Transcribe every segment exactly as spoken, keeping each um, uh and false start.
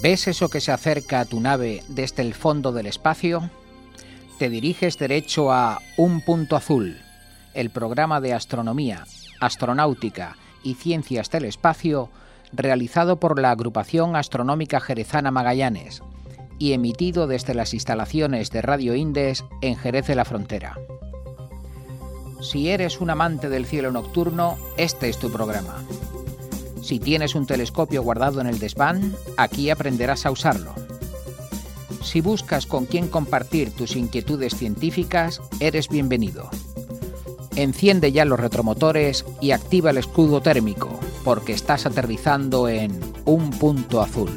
¿Ves eso que se acerca a tu nave desde el fondo del espacio? Te diriges derecho a Un Punto Azul, el programa de astronomía, astronáutica y ciencias del espacio realizado por la Agrupación Astronómica Jerezana Magallanes y emitido desde las instalaciones de Radio Indes en Jerez de la Frontera. Si eres un amante del cielo nocturno, este es tu programa. Si tienes un telescopio guardado en el desván, aquí aprenderás a usarlo. Si buscas con quién compartir tus inquietudes científicas, eres bienvenido. Enciende ya los retromotores y activa el escudo térmico, porque estás aterrizando en Un Punto Azul.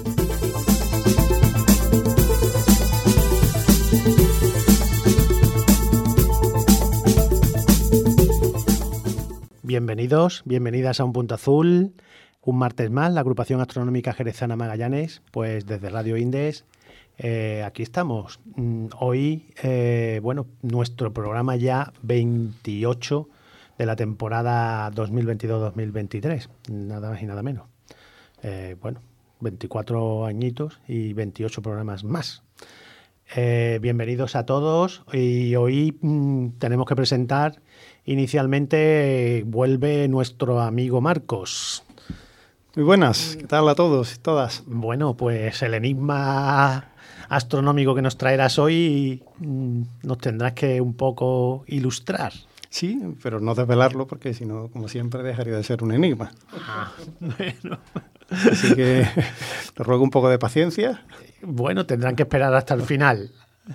Bienvenidos, bienvenidas a Un Punto Azul. Un martes más, la Agrupación Astronómica Jerezana Magallanes, pues desde Radio Indes, eh, aquí estamos. Hoy, eh, bueno, nuestro programa ya veintiocho de la temporada dos mil veintidós dos mil veintitrés, nada más y nada menos. Eh, bueno, veinticuatro añitos y veintiocho programas más. Eh, bienvenidos a todos y hoy mmm, tenemos que presentar inicialmente, eh, vuelve nuestro amigo Marcos. Muy buenas, ¿qué tal a todos y todas? Bueno, pues el enigma astronómico que nos traerás hoy mmm, nos tendrás que un poco ilustrar. Sí, pero no desvelarlo porque si no, como siempre, dejaría de ser un enigma. Ah, bueno. Así que te ruego un poco de paciencia. Bueno, tendrán que esperar hasta el final.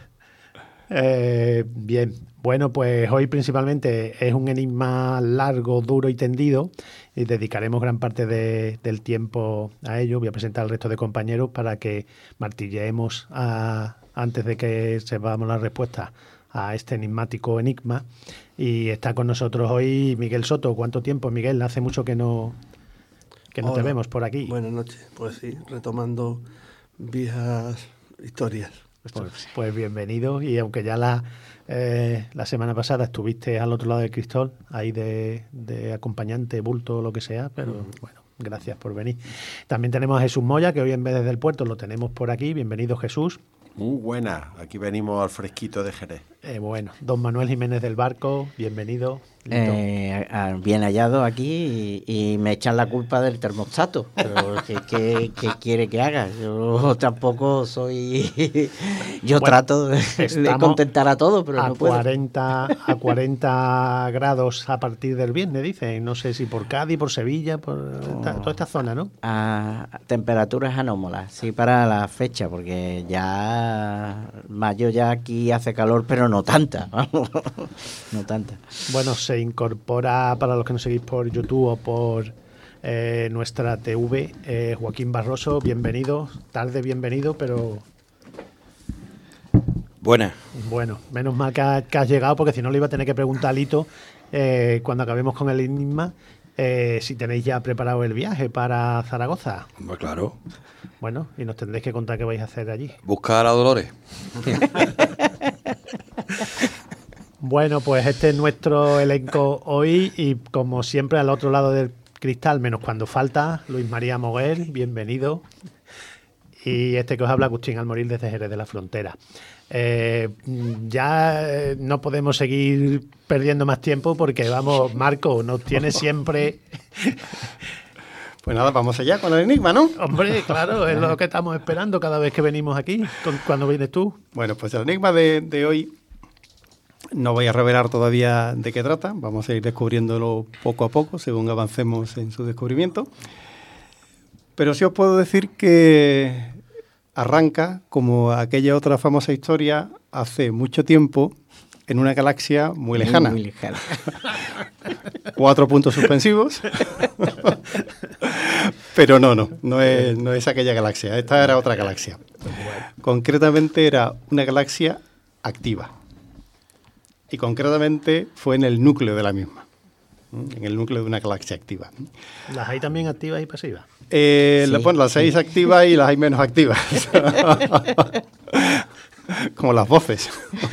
Eh, bien, bueno, pues hoy principalmente es un enigma largo, duro y tendido y dedicaremos gran parte de, del tiempo a ello. Voy a presentar al resto de compañeros para que martilleemos a, antes de que sepamos la respuesta a este enigmático enigma. Y está con nosotros hoy Miguel Soto. ¿Cuánto tiempo, Miguel? Hace mucho que no... que no Hola. Te vemos por aquí. Buenas noches. Pues sí, retomando viejas historias. Pues, pues bienvenido. Y aunque ya la, eh, la semana pasada estuviste al otro lado del cristal, ahí de, de acompañante, bulto, lo que sea, pero uh-huh. bueno, gracias por venir. También tenemos a Jesús Moya, que hoy en vez del puerto lo tenemos por aquí. Bienvenido, Jesús. Muy buena, aquí venimos al fresquito de Jerez. Eh, bueno, don Manuel Jiménez del Barco, bienvenido. Eh, bien hallado aquí y, y me echan la culpa del termostato. Pero ¿qué, qué, qué quiere que haga? Yo tampoco soy... Yo bueno, trato de, de contentar a todos, pero a no puedo. cuarenta, a cuarenta grados a partir del viernes, dicen. No sé si por Cádiz, por Sevilla, por oh, esta, toda esta zona, ¿no? A temperaturas anómalas, sí, para la fecha, porque ya mayo ya aquí hace calor, pero no tanta. No tanta. Bueno, se incorpora, para los que nos seguís por YouTube o por eh, nuestra T V, eh, Joaquín Barroso, bienvenido, tarde bienvenido, pero... Buenas. Bueno, menos mal que, ha, que has llegado, porque si no le iba a tener que preguntar a Lito, eh, cuando acabemos con el enigma, eh, si tenéis ya preparado el viaje para Zaragoza. Pues claro. Bueno, y nos tendréis que contar qué vais a hacer allí. Buscar a Dolores. Bueno, pues este es nuestro elenco hoy y como siempre al otro lado del cristal, menos cuando falta, Luis María Moguel, bienvenido. Y este que os habla, Agustín Almoril, desde Jerez de la Frontera. Eh, ya no podemos seguir perdiendo más tiempo porque, vamos, Marco, nos tiene siempre... Pues nada, vamos allá con el enigma, ¿no? Hombre, claro, es lo que estamos esperando cada vez que venimos aquí, cuando vienes tú. Bueno, pues el enigma de, de hoy... No voy a revelar todavía de qué trata, vamos a ir descubriéndolo poco a poco según avancemos en su descubrimiento. Pero sí os puedo decir que arranca como aquella otra famosa historia hace mucho tiempo en una galaxia muy lejana. Muy, muy lejana. Cuatro puntos suspensivos. Pero no, no, no es, no es aquella galaxia, esta era otra galaxia. Concretamente era una galaxia activa. Y concretamente fue en el núcleo de la misma, en el núcleo de una galaxia activa. ¿Las hay también activas y pasivas? Eh, sí. Bueno, las hay activas y las hay menos activas. Como las voces.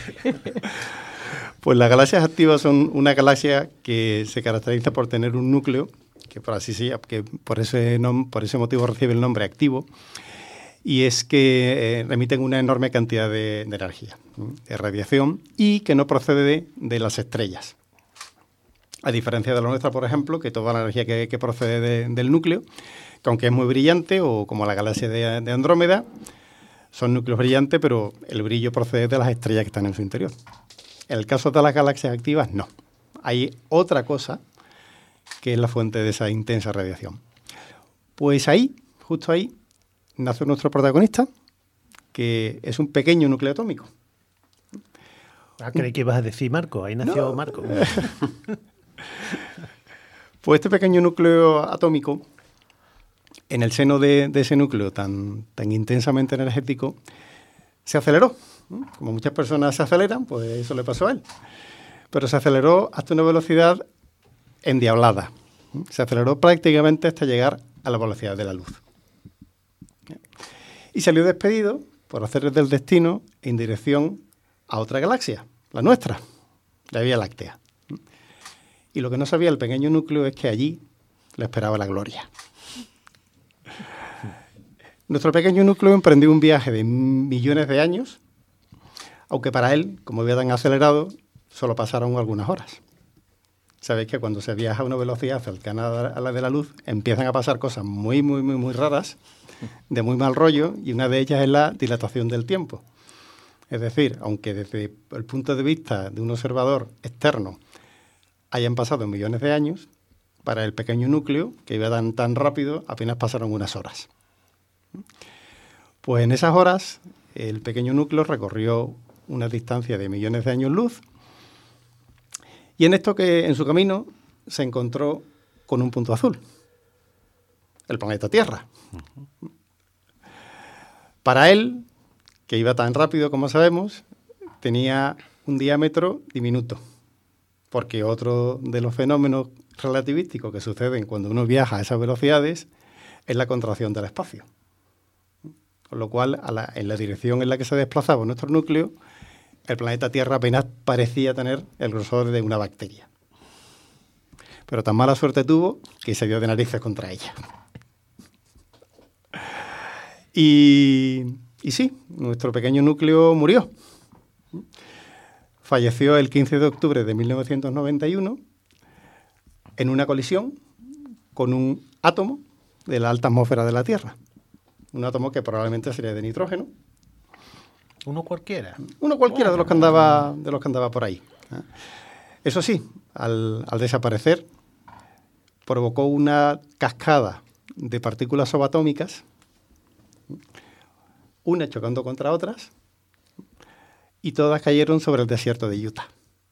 Pues las galaxias activas son una galaxia que se caracteriza por tener un núcleo, que por así se llama, que por ese, nom- por ese motivo recibe el nombre activo, y es que eh, emiten una enorme cantidad de, de energía, de radiación, y que no procede de, de las estrellas. A diferencia de la nuestra, por ejemplo, que toda la energía que, que procede de, del núcleo, que aunque es muy brillante, o como la galaxia de, de Andrómeda, son núcleos brillantes, pero el brillo procede de las estrellas que están en su interior. En el caso de las galaxias activas, no. Hay otra cosa que es la fuente de esa intensa radiación. Pues ahí, justo ahí, nace nuestro protagonista, que es un pequeño núcleo atómico. Ah, creí que ibas a decir Marco, ahí nació No. Marco. Pues este pequeño núcleo atómico, en el seno de, de ese núcleo tan, tan intensamente energético, se aceleró. Como muchas personas se aceleran, pues eso le pasó a él. Pero se aceleró hasta una velocidad endiablada. Se aceleró prácticamente hasta llegar a la velocidad de la luz. Y salió despedido por hacer del destino en dirección a otra galaxia, la nuestra, la Vía Láctea. Y lo que no sabía el pequeño núcleo es que allí le esperaba la gloria. Nuestro pequeño núcleo emprendió un viaje de millones de años, aunque para él, como había tan acelerado, solo pasaron algunas horas. Sabéis que cuando se viaja a una velocidad cercana a la de la luz, empiezan a pasar cosas muy, muy, muy, muy raras, de muy mal rollo, y una de ellas es la dilatación del tiempo. Es decir, aunque desde el punto de vista de un observador externo hayan pasado millones de años, para el pequeño núcleo, que iba tan, tan rápido, apenas pasaron unas horas. Pues en esas horas, el pequeño núcleo recorrió una distancia de millones de años luz, y en esto que en su camino se encontró con un punto azul, el planeta Tierra. Uh-huh. Para él, que iba tan rápido como sabemos, tenía un diámetro diminuto, porque otro de los fenómenos relativísticos que suceden cuando uno viaja a esas velocidades es la contracción del espacio. Con lo cual, a la, en la dirección en la que se desplazaba nuestro núcleo, el planeta Tierra apenas parecía tener el grosor de una bacteria. Pero tan mala suerte tuvo que se dio de narices contra ella. Y, y sí, nuestro pequeño núcleo murió. Falleció el quince de octubre de mil novecientos noventa y uno en una colisión con un átomo de la alta atmósfera de la Tierra. Un átomo que probablemente sería de nitrógeno. Uno cualquiera. Uno cualquiera de los que andaba, de los que andaba por ahí. Eso sí, al, al desaparecer, provocó una cascada de partículas subatómicas, unas chocando contra otras, y todas cayeron sobre el desierto de Utah.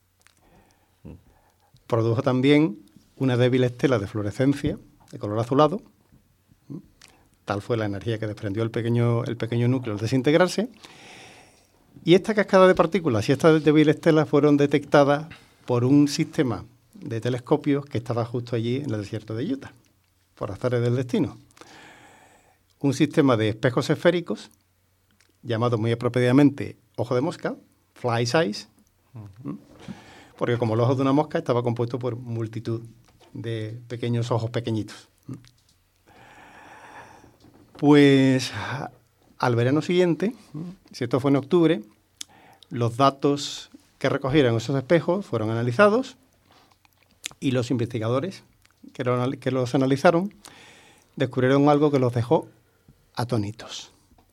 Produjo también una débil estela de fluorescencia de color azulado. Tal fue la energía que desprendió el pequeño, el pequeño núcleo al desintegrarse. Y esta cascada de partículas y estas débiles estelas fueron detectadas por un sistema de telescopios que estaba justo allí en el desierto de Utah, por azares del destino. Un sistema de espejos esféricos, llamado muy apropiadamente ojo de mosca, fly's eyes, uh-huh. porque como el ojo de una mosca estaba compuesto por multitud de pequeños ojos pequeñitos. Pues al verano siguiente, si esto fue en octubre, los datos que recogieron esos espejos fueron analizados y los investigadores que, lo, que los analizaron descubrieron algo que los dejó atónitos.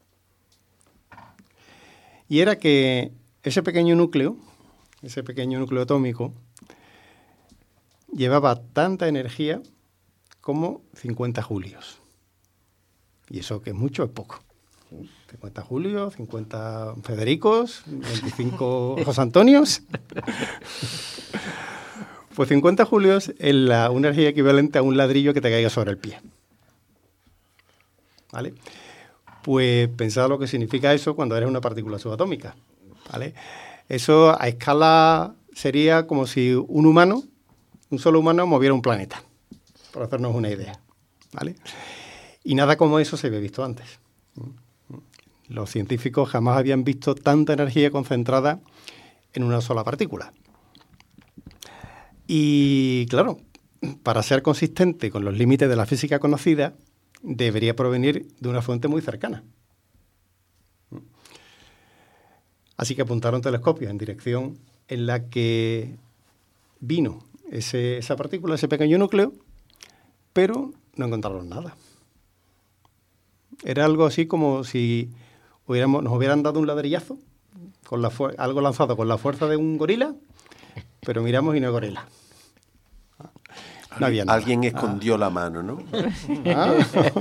Y era que ese pequeño núcleo, ese pequeño núcleo atómico, llevaba tanta energía como cincuenta julios. Y eso que es mucho, es poco. cincuenta julios, cincuenta Federicos, veinticinco José Antonios. Pues cincuenta julios es la, una energía equivalente a un ladrillo que te caiga sobre el pie. ¿Vale? Pues pensad lo que significa eso cuando eres una partícula subatómica. ¿Vale? Eso a escala sería como si un humano, un solo humano, moviera un planeta, por hacernos una idea. ¿Vale? Y nada como eso se había visto antes. Los científicos jamás habían visto tanta energía concentrada en una sola partícula. Y claro, para ser consistente con los límites de la física conocida, debería provenir de una fuente muy cercana. Así que apuntaron telescopios en dirección en la que vino ese, esa partícula, ese pequeño núcleo, pero no encontraron nada. Era algo así como si hubiéramos, nos hubieran dado un ladrillazo, con la fu- algo lanzado con la fuerza de un gorila, pero miramos y no hay gorila. No había nada. Alguien escondió ah. la mano, ¿no? Ah.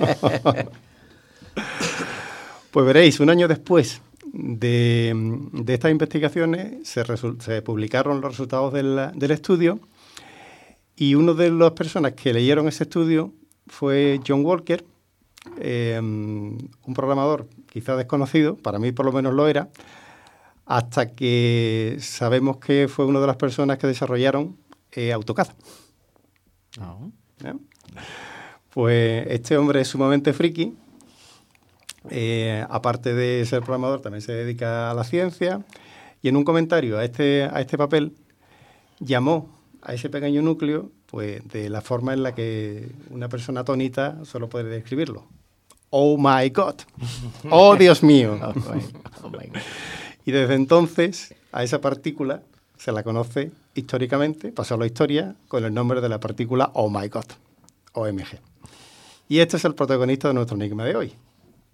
Pues veréis, un año después de, de estas investigaciones se, resu- se publicaron los resultados del, del estudio, y una de las personas que leyeron ese estudio fue John Walker, eh, un programador quizá desconocido, para mí por lo menos lo era, hasta que sabemos que fue una de las personas que desarrollaron eh, AutoCAD. Oh. ¿Eh? Pues este hombre es sumamente friki. Eh, aparte de ser programador, también se dedica a la ciencia, y en un comentario a este, a este papel llamó a ese pequeño núcleo pues de la forma en la que una persona atónita solo puede describirlo. Oh my God. Oh Dios mío. Oh my, oh my God. Y desde entonces a esa partícula se la conoce históricamente, pasó a la historia con el nombre de la partícula Oh my God, O M G. Y este es el protagonista de nuestro enigma de hoy.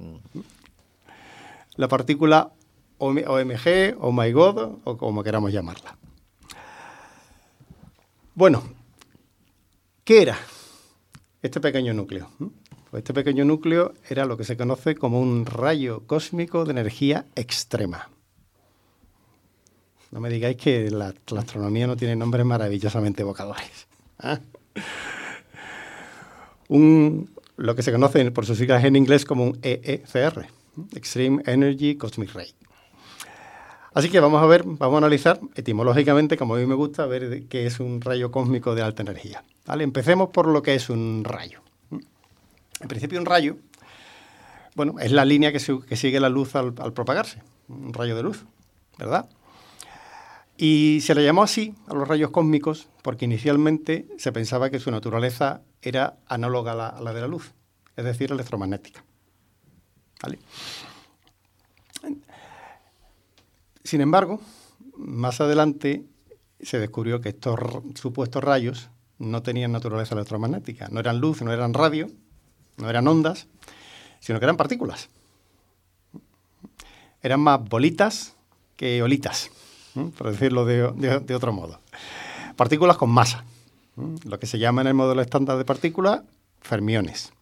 La partícula O M G, Oh my God, o como queramos llamarla. Bueno, ¿qué era este pequeño núcleo? Pues este pequeño núcleo era lo que se conoce como un rayo cósmico de energía extrema. No me digáis que la, la astronomía no tiene nombres maravillosamente evocadores. ¿Ah? Un, lo que se conoce por sus siglas en inglés como un E E C R, Extreme Energy Cosmic Ray. Así que vamos a ver, vamos a analizar etimológicamente, como a mí me gusta, a ver qué es un rayo cósmico de alta energía. ¿Vale? Empecemos por lo que es un rayo. En principio, un rayo, bueno, es la línea que, su, que sigue la luz al, al propagarse, un rayo de luz, ¿verdad? Y se le llamó así a los rayos cósmicos porque inicialmente se pensaba que su naturaleza era análoga a la, a la de la luz, es decir, electromagnética. ¿Vale? Sin embargo, más adelante se descubrió que estos supuestos rayos no tenían naturaleza electromagnética, no eran luz, no eran radio, no eran ondas, sino que eran partículas. Eran más bolitas que olitas, ¿eh? Por decirlo de, de, de otro modo. Partículas con masa, ¿eh? Lo que se llama en el modelo estándar de partículas fermiones.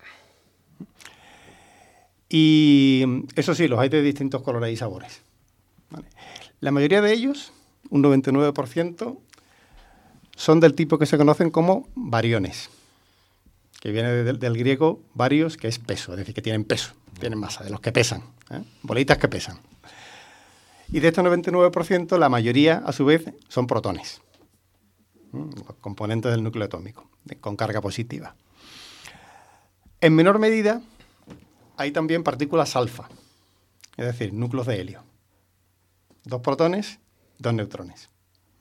Y eso sí, los hay de distintos colores y sabores. ¿Vale? La mayoría de ellos, un noventa y nueve por ciento, son del tipo que se conocen como bariones, que viene de, del griego varios, que es peso, es decir, que tienen peso, tienen masa, de los que pesan, ¿eh? Bolitas que pesan. Y de este noventa y nueve por ciento, la mayoría, a su vez, son protones, ¿eh? Componentes del núcleo atómico, de, con carga positiva. En menor medida, hay también partículas alfa, es decir, núcleos de helio. Dos protones, dos neutrones.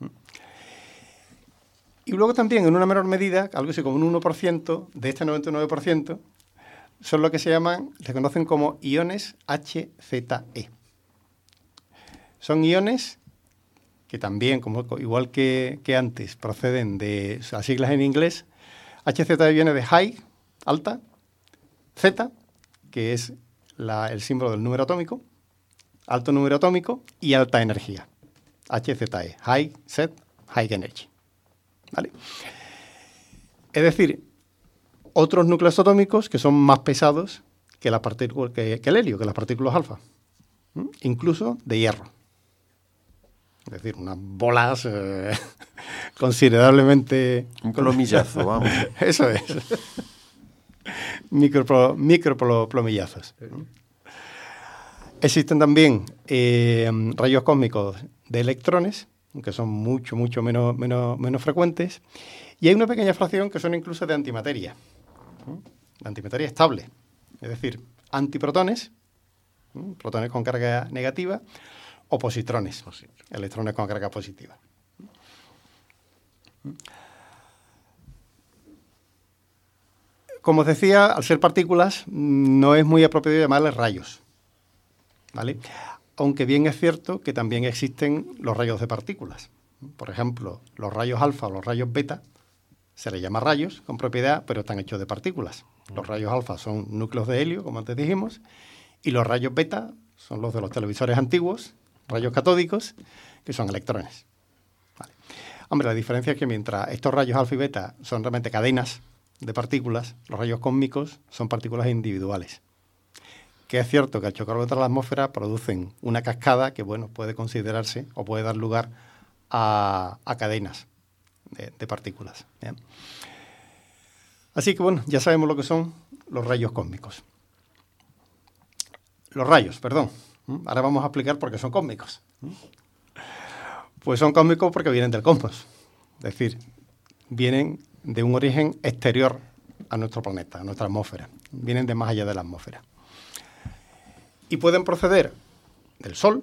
Y luego también, en una menor medida, algo así como un uno por ciento de este noventa y nueve por ciento, son lo que se llaman, se conocen como iones H Z E. Son iones que también, como, igual que, que antes, proceden de las siglas en inglés. H Z E viene de high, alta, Z, que es la, el símbolo del número atómico, alto número atómico, y alta energía. H Z E, high, Z, high energy. ¿Vale? Es decir, otros núcleos atómicos que son más pesados que, la partícula, que, que el helio, que las partículas alfa, ¿Mm? Incluso de hierro. Es decir, unas bolas eh, considerablemente... Un plomillazo, vamos. Eso es. Micro, microplomillazos. ¿no? Existen también eh, rayos cósmicos de electrones, que son mucho, mucho menos, menos, menos frecuentes, y hay una pequeña fracción que son incluso de antimateria, ¿no? La antimateria estable, es decir, antiprotones, ¿no? Protones con carga negativa, o positrones, electrones con carga positiva. Como os decía, al ser partículas, no es muy apropiado llamarles rayos, ¿vale? aunque bien es cierto que también existen los rayos de partículas. Por ejemplo, los rayos alfa o los rayos beta se les llama rayos con propiedad, pero están hechos de partículas. Los rayos alfa son núcleos de helio, como antes dijimos, y los rayos beta son los de los televisores antiguos, rayos catódicos, que son electrones. Vale. Hombre, la diferencia es que mientras estos rayos alfa y beta son realmente cadenas de partículas, los rayos cósmicos son partículas individuales. Que es cierto que al chocar contra la atmósfera producen una cascada que, bueno, puede considerarse o puede dar lugar a, a cadenas de, de partículas. ¿Bien? Así que, bueno, ya sabemos lo que son los rayos cósmicos. Los rayos, perdón. Ahora vamos a explicar por qué son cósmicos. Pues son cósmicos porque vienen del cosmos. Es decir, vienen de un origen exterior a nuestro planeta, a nuestra atmósfera. Vienen de más allá de la atmósfera. Y pueden proceder del Sol,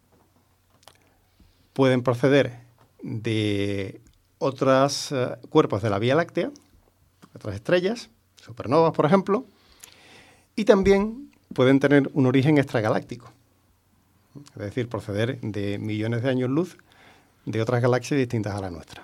pueden proceder de otros uh, cuerpos de la Vía Láctea, otras estrellas, supernovas, por ejemplo, y también pueden tener un origen extragaláctico, es decir, proceder de millones de años luz de otras galaxias distintas a la nuestra.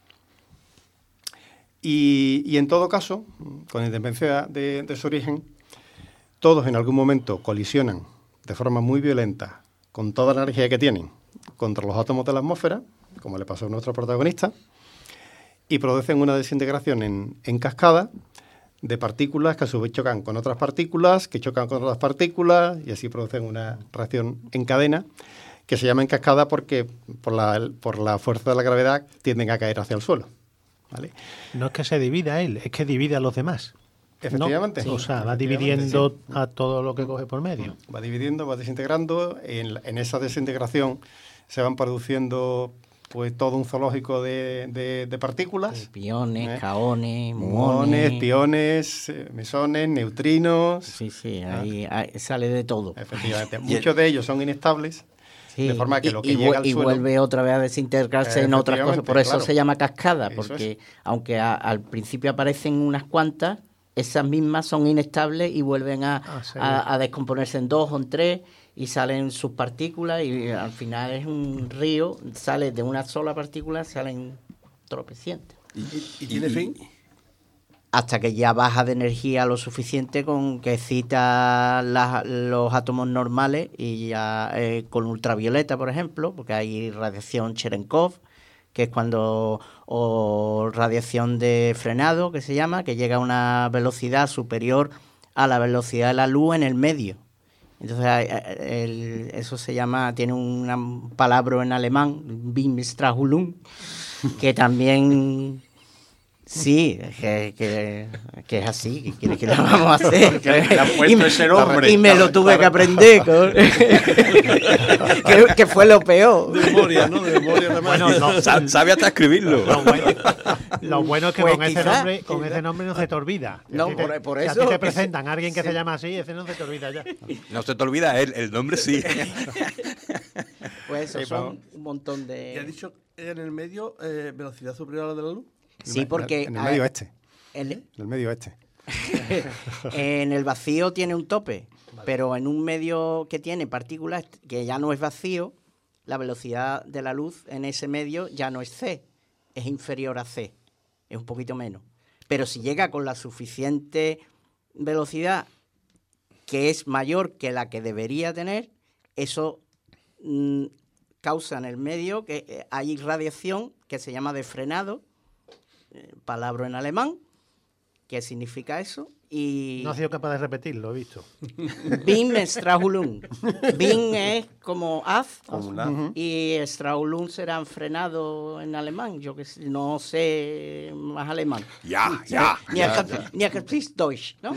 Y, y en todo caso, con independencia de, de su origen, todos en algún momento colisionan de forma muy violenta con toda la energía que tienen contra los átomos de la atmósfera, como le pasó a nuestro protagonista, y producen una desintegración en, en cascada de partículas que a su vez chocan con otras partículas, que chocan con otras partículas, y así producen una reacción en cadena que se llama en cascada porque por la, por la fuerza de la gravedad tienden a caer hacia el suelo. ¿Vale? No es que se divida él, es que divide a los demás. Efectivamente. ¿No? O sea, va dividiendo sí. a todo lo que coge por medio. Va dividiendo, va desintegrando. En, en esa desintegración se van produciendo pues todo un zoológico de, de, de partículas. Piones, ¿eh? Caones, muones. Muones, piones, mesones, neutrinos. Sí, sí, ahí, ahí sale de todo. Efectivamente. Muchos de ellos son inestables. Sí, de forma que lo que y, llega al y suelo... Y vuelve otra vez a desintegrarse en otras cosas. Por eso claro. se llama cascada, Eso porque es. aunque a, al principio aparecen unas cuantas, esas mismas son inestables y vuelven a, ah, sí. a, a descomponerse en dos o en tres y salen sus partículas y al final es un río, sale de una sola partícula, salen tropecientes. ¿Y, y, y tiene fin? Hasta que ya baja de energía lo suficiente con que excita la, los átomos normales y ya eh, con ultravioleta, por ejemplo, porque hay radiación Cherenkov, que es cuando, o radiación de frenado, que se llama, que llega a una velocidad superior a la velocidad de la luz en el medio. Entonces, el, eso se llama, tiene un palabra en alemán, Beamstrahlung, que también... Sí, que, que, que es así, que quiere que lo vamos a hacer. Le han puesto y, me, ese nombre. y me lo tuve que aprender. que, que fue lo peor. De memoria, ¿no? De memoria nada más. Bueno, no, sabe hasta escribirlo. Lo bueno, lo bueno es que Pues con, quizá, ese nombre, con quizá. ese nombre no se te olvida. No, si por, te, por si eso. a ti te presentan a alguien que sí. se llama así, ese no se te olvida ya. No se te olvida él, el nombre sí. Pues eso Sí, son un montón de... ¿Y has dicho en el medio eh, velocidad superior a la de la luz? Sí, porque... En el medio oeste. ¿El? En el medio oeste. En el vacío tiene un tope, vale. Pero en un medio que tiene partículas, que ya no es vacío, la velocidad de la luz en ese medio ya no es c, es inferior a c, es un poquito menos. Pero si llega con la suficiente velocidad, que es mayor que la que debería tener, eso mmm, causa en el medio que eh, hay radiación que se llama de frenado, eh, palabra en alemán, ¿qué significa eso? Y no ha sido capaz de repetirlo, he visto. Beamstrahlung. Beam es como haz, Como un haz. y Strahlung serán frenado en alemán. Yo que sé, no sé más alemán. Ya, ya. Ni ya, a ya. ni a Deutsch, ¿no?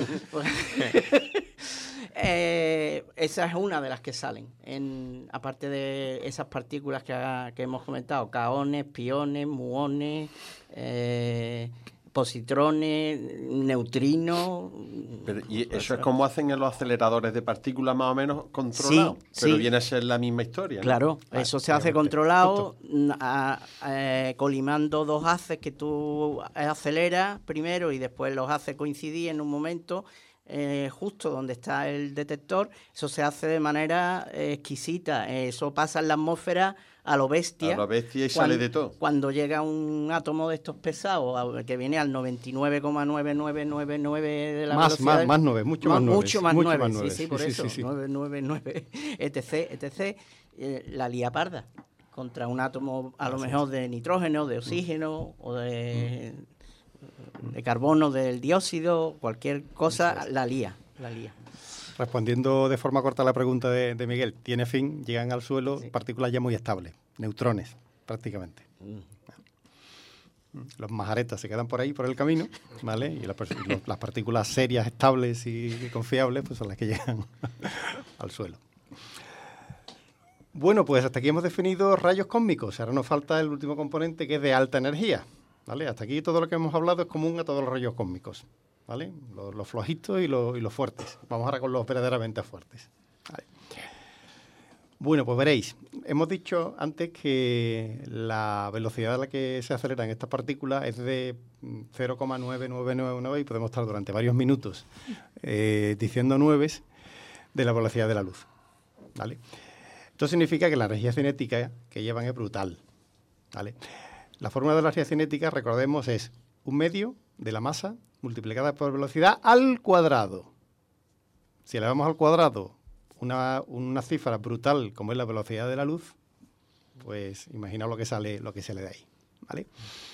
eh, esa es una de las que salen. En, aparte de esas partículas que, que hemos comentado, caones, piones, muones, eh, positrones, neutrinos. Pero, ¿y eso es como hacen en los aceleradores de partículas más o menos controlados? Sí, pero sí. viene a ser la misma historia, ¿no? Claro, Ah, eso se hace controlado, a, a, colimando dos haces que tú aceleras primero y después los haces coincidir en un momento, eh, justo donde está el detector, eso se hace de manera eh, exquisita. Eso pasa en la atmósfera a lo bestia. A lo bestia y cuando, sale de todo. Cuando llega un átomo de estos pesados, a, que viene al noventa y nueve coma nueve nueve nueve nueve de la más, velocidad. Más, más nueve, mucho más, más nueve. Mucho más mucho nueve, más sí, nueve. sí, por sí, eso, sí, sí. nueve nueve nueve, etc, etc, eh, la lía parda contra un átomo a lo Así mejor es. de nitrógeno, de oxígeno mm. o de, mm. de carbono, del dióxido, cualquier cosa, es. la lía, la lía. Respondiendo de forma corta a la pregunta de, de Miguel, tiene fin, llegan al suelo sí. partículas ya muy estables, neutrones prácticamente. Mm. Los majaretas se quedan por ahí, por el camino, ¿vale? Y, la, y los, las partículas serias, estables y, y confiables pues son las que llegan al suelo. Bueno, pues hasta aquí hemos definido rayos cósmicos. Ahora nos falta el último componente, que es de alta energía, ¿vale? Hasta aquí todo lo que hemos hablado es común a todos los rayos cósmicos, ¿vale? Los, los flojitos y los, y los fuertes. Vamos ahora con los verdaderamente fuertes. Vale. Bueno, pues veréis, hemos dicho antes que la velocidad a la que se aceleran estas partículas es de cero coma nueve nueve nueve nueve y podemos estar durante varios minutos eh, diciendo nueves de la velocidad de la luz, ¿vale? Esto significa que la energía cinética que llevan es brutal, ¿vale? La fórmula de la energía cinética, recordemos, es un medio de la masa multiplicada por velocidad al cuadrado. Si elevamos al cuadrado una, una cifra brutal como es la velocidad de la luz, pues imaginaos lo que sale, lo que sale de ahí, ¿vale?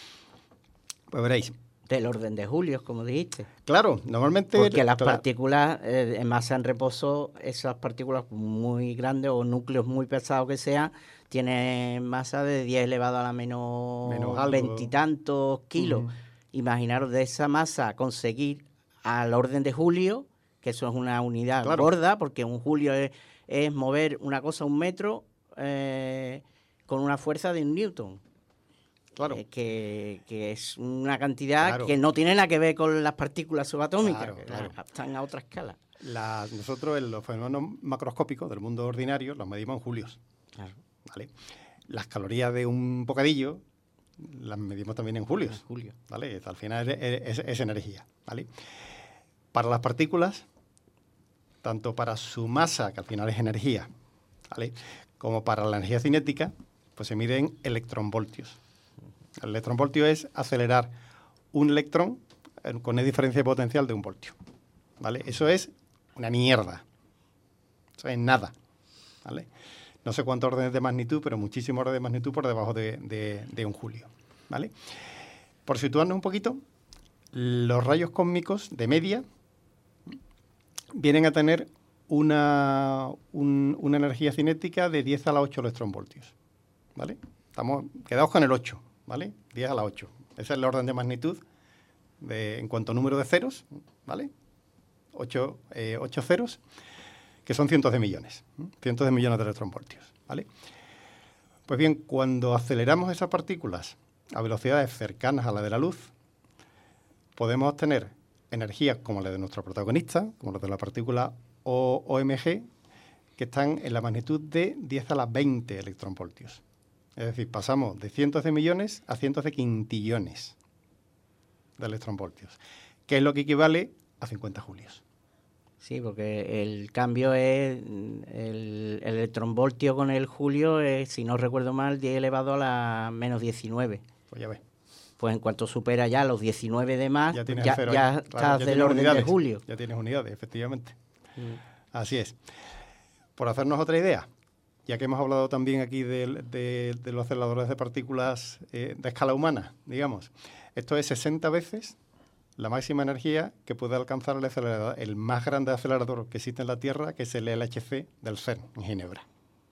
Pues veréis. Del orden de julios, como dijiste. Claro, normalmente... Porque las partículas eh, en masa en reposo, esas partículas muy grandes o núcleos muy pesados que sean, tienen masa de diez elevado a la menos veintitantos kilos. Uh-huh. Imaginaros de esa masa conseguir al orden de julio, que eso es una unidad claro. gorda, porque un julio es, es mover una cosa un metro eh, con una fuerza de un newton. Claro. Eh, que, que es una cantidad claro. que no tiene nada que ver con las partículas subatómicas, claro, que claro. están a otra escala. La, nosotros en los fenómenos macroscópicos del mundo ordinario los medimos en julios. Claro. ¿Vale? Las calorías de un bocadillo las medimos también en julios. En julio. ¿Vale? Al final es, es, es energía. ¿Vale? Para las partículas, tanto para su masa, que al final es energía, ¿vale?, como para la energía cinética, pues se miden electronvoltios. El electronvoltio es acelerar un electrón con una diferencia de potencial de un voltio, ¿vale? Eso es una mierda. Eso es nada, ¿vale? No sé cuántos órdenes de magnitud, pero muchísimos órdenes de magnitud por debajo de, de, de un julio, ¿vale? Por situarnos un poquito, los rayos cósmicos de media vienen a tener una, un, una energía cinética de diez a la ocho electronvoltios, ¿vale? Estamos quedados con el ocho, ¿vale? diez a la ocho. Ese es el orden de magnitud de, en cuanto a número de ceros, ¿vale? ocho, eh, ocho ceros, que son cientos de millones, ¿eh? cientos de millones de electronvoltios, ¿vale? Pues bien, cuando aceleramos esas partículas a velocidades cercanas a la de la luz, podemos obtener energías como la de nuestro protagonista, como la de la partícula O M G, que están en la magnitud de diez a la veinte electronvoltios. Es decir, pasamos de cientos de millones a cientos de quintillones de electronvoltios, que es lo que equivale a cincuenta julios. Sí, porque el cambio es, el, el electronvoltio con el julio es, si no recuerdo mal, diez elevado a la menos diecinueve. Pues ya ves. Pues en cuanto supera ya los diecinueve de más, ya, ya, cero ya estás claro, ya del orden unidades, de julio. Ya tienes unidades, efectivamente. Mm. Así es. Por hacernos otra idea, ya que hemos hablado también aquí de, de, de los aceleradores de partículas eh, de escala humana, digamos, esto es sesenta veces la máxima energía que puede alcanzar el acelerador, el más grande acelerador que existe en la Tierra, que es el L H C del CERN, en Ginebra.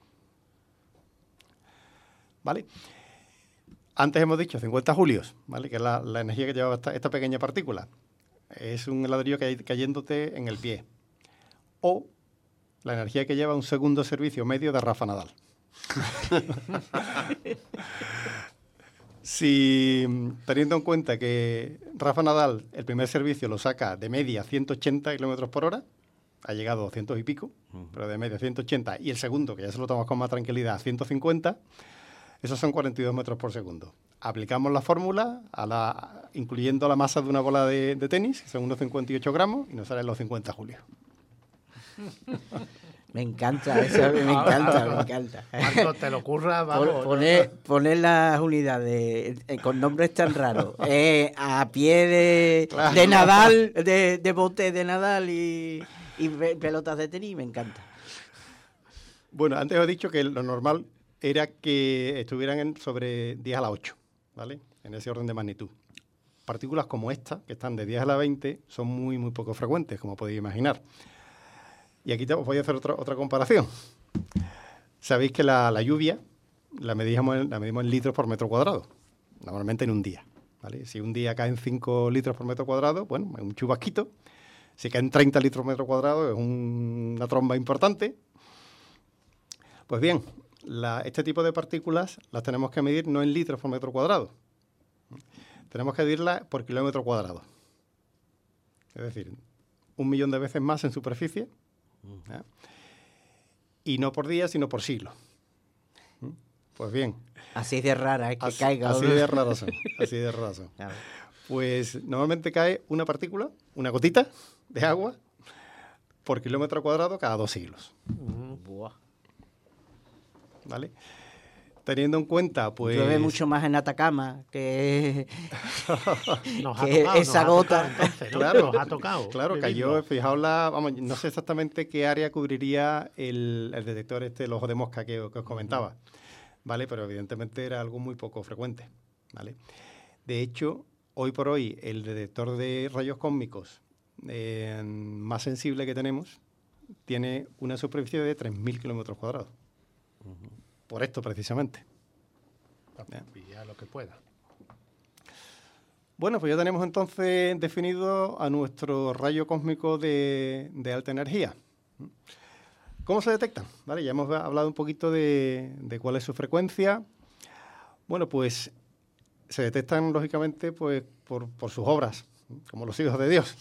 ¿Vale? Antes hemos dicho cincuenta julios, ¿vale?, que es la, la energía que lleva esta, esta pequeña partícula. Es un ladrillo que, cayéndote en el pie. O la energía que lleva un segundo servicio medio de Rafa Nadal. Si, teniendo en cuenta que Rafa Nadal, el primer servicio lo saca de media ciento ochenta kilómetros por hora, ha llegado a doscientos y pico, uh-huh. pero de media ciento ochenta, y el segundo, que ya se lo tomamos con más tranquilidad, a ciento cincuenta, esos son cuarenta y dos metros por segundo. aplicamos la fórmula, a la, incluyendo la masa de una bola de, de tenis, que son unos cincuenta y ocho gramos, y nos salen los cincuenta julios. Me encanta, eso me encanta, me encanta. Cuando te lo ocurra, vamos. Poner, poner las unidades eh, con nombres tan raros. Eh, a pie de, claro. de Nadal, de, de bote de Nadal y, y pelotas de tenis, me encanta. Bueno, antes os he dicho que lo normal era que estuvieran en sobre diez a la ocho, ¿vale? En ese orden de magnitud. Partículas como esta, que están de diez a la veinte, son muy, muy poco frecuentes, como podéis imaginar. Y aquí te, os voy a hacer otra, otra comparación. Sabéis que la, la lluvia la medimos, en, la medimos en litros por metro cuadrado, normalmente en un día, ¿vale? Si un día caen cinco litros por metro cuadrado, bueno, es un chubasquito. Si caen treinta litros por metro cuadrado, es un, una tromba importante. Pues bien, la, este tipo de partículas las tenemos que medir no en litros por metro cuadrado. Tenemos que medirlas por kilómetro cuadrado. Es decir, un millón de veces más en superficie. ¿Eh? Y no por día, sino por siglo. Pues bien. Así de rara es que así, caiga. Así de raras son. Así de raras son. Claro. Pues normalmente cae una partícula, una gotita de agua, por kilómetro cuadrado cada dos siglos. Uh, buah. ¿Vale? Teniendo en cuenta, pues... Llueve mucho más en Atacama que, nos que ha tocado, esa nos gota. Ha tocado, entonces, ¿no? Claro, nos ha tocado. Claro, cayó, fijaos la... Vamos, no sé exactamente qué área cubriría el, el detector este, el ojo de mosca que, que os comentaba, ¿vale? Pero evidentemente era algo muy poco frecuente, ¿vale? De hecho, hoy por hoy, el detector de rayos cósmicos eh, más sensible que tenemos tiene una superficie de tres mil kilómetros cuadrados. Uh-huh. Por esto, precisamente. Ya lo que pueda. Bueno, pues ya tenemos entonces definido a nuestro rayo cósmico de, de alta energía. ¿Cómo se detectan? ¿Vale? Ya hemos hablado un poquito de, de cuál es su frecuencia. Bueno, pues se detectan, lógicamente, pues por, por sus obras, como los hijos de Dios.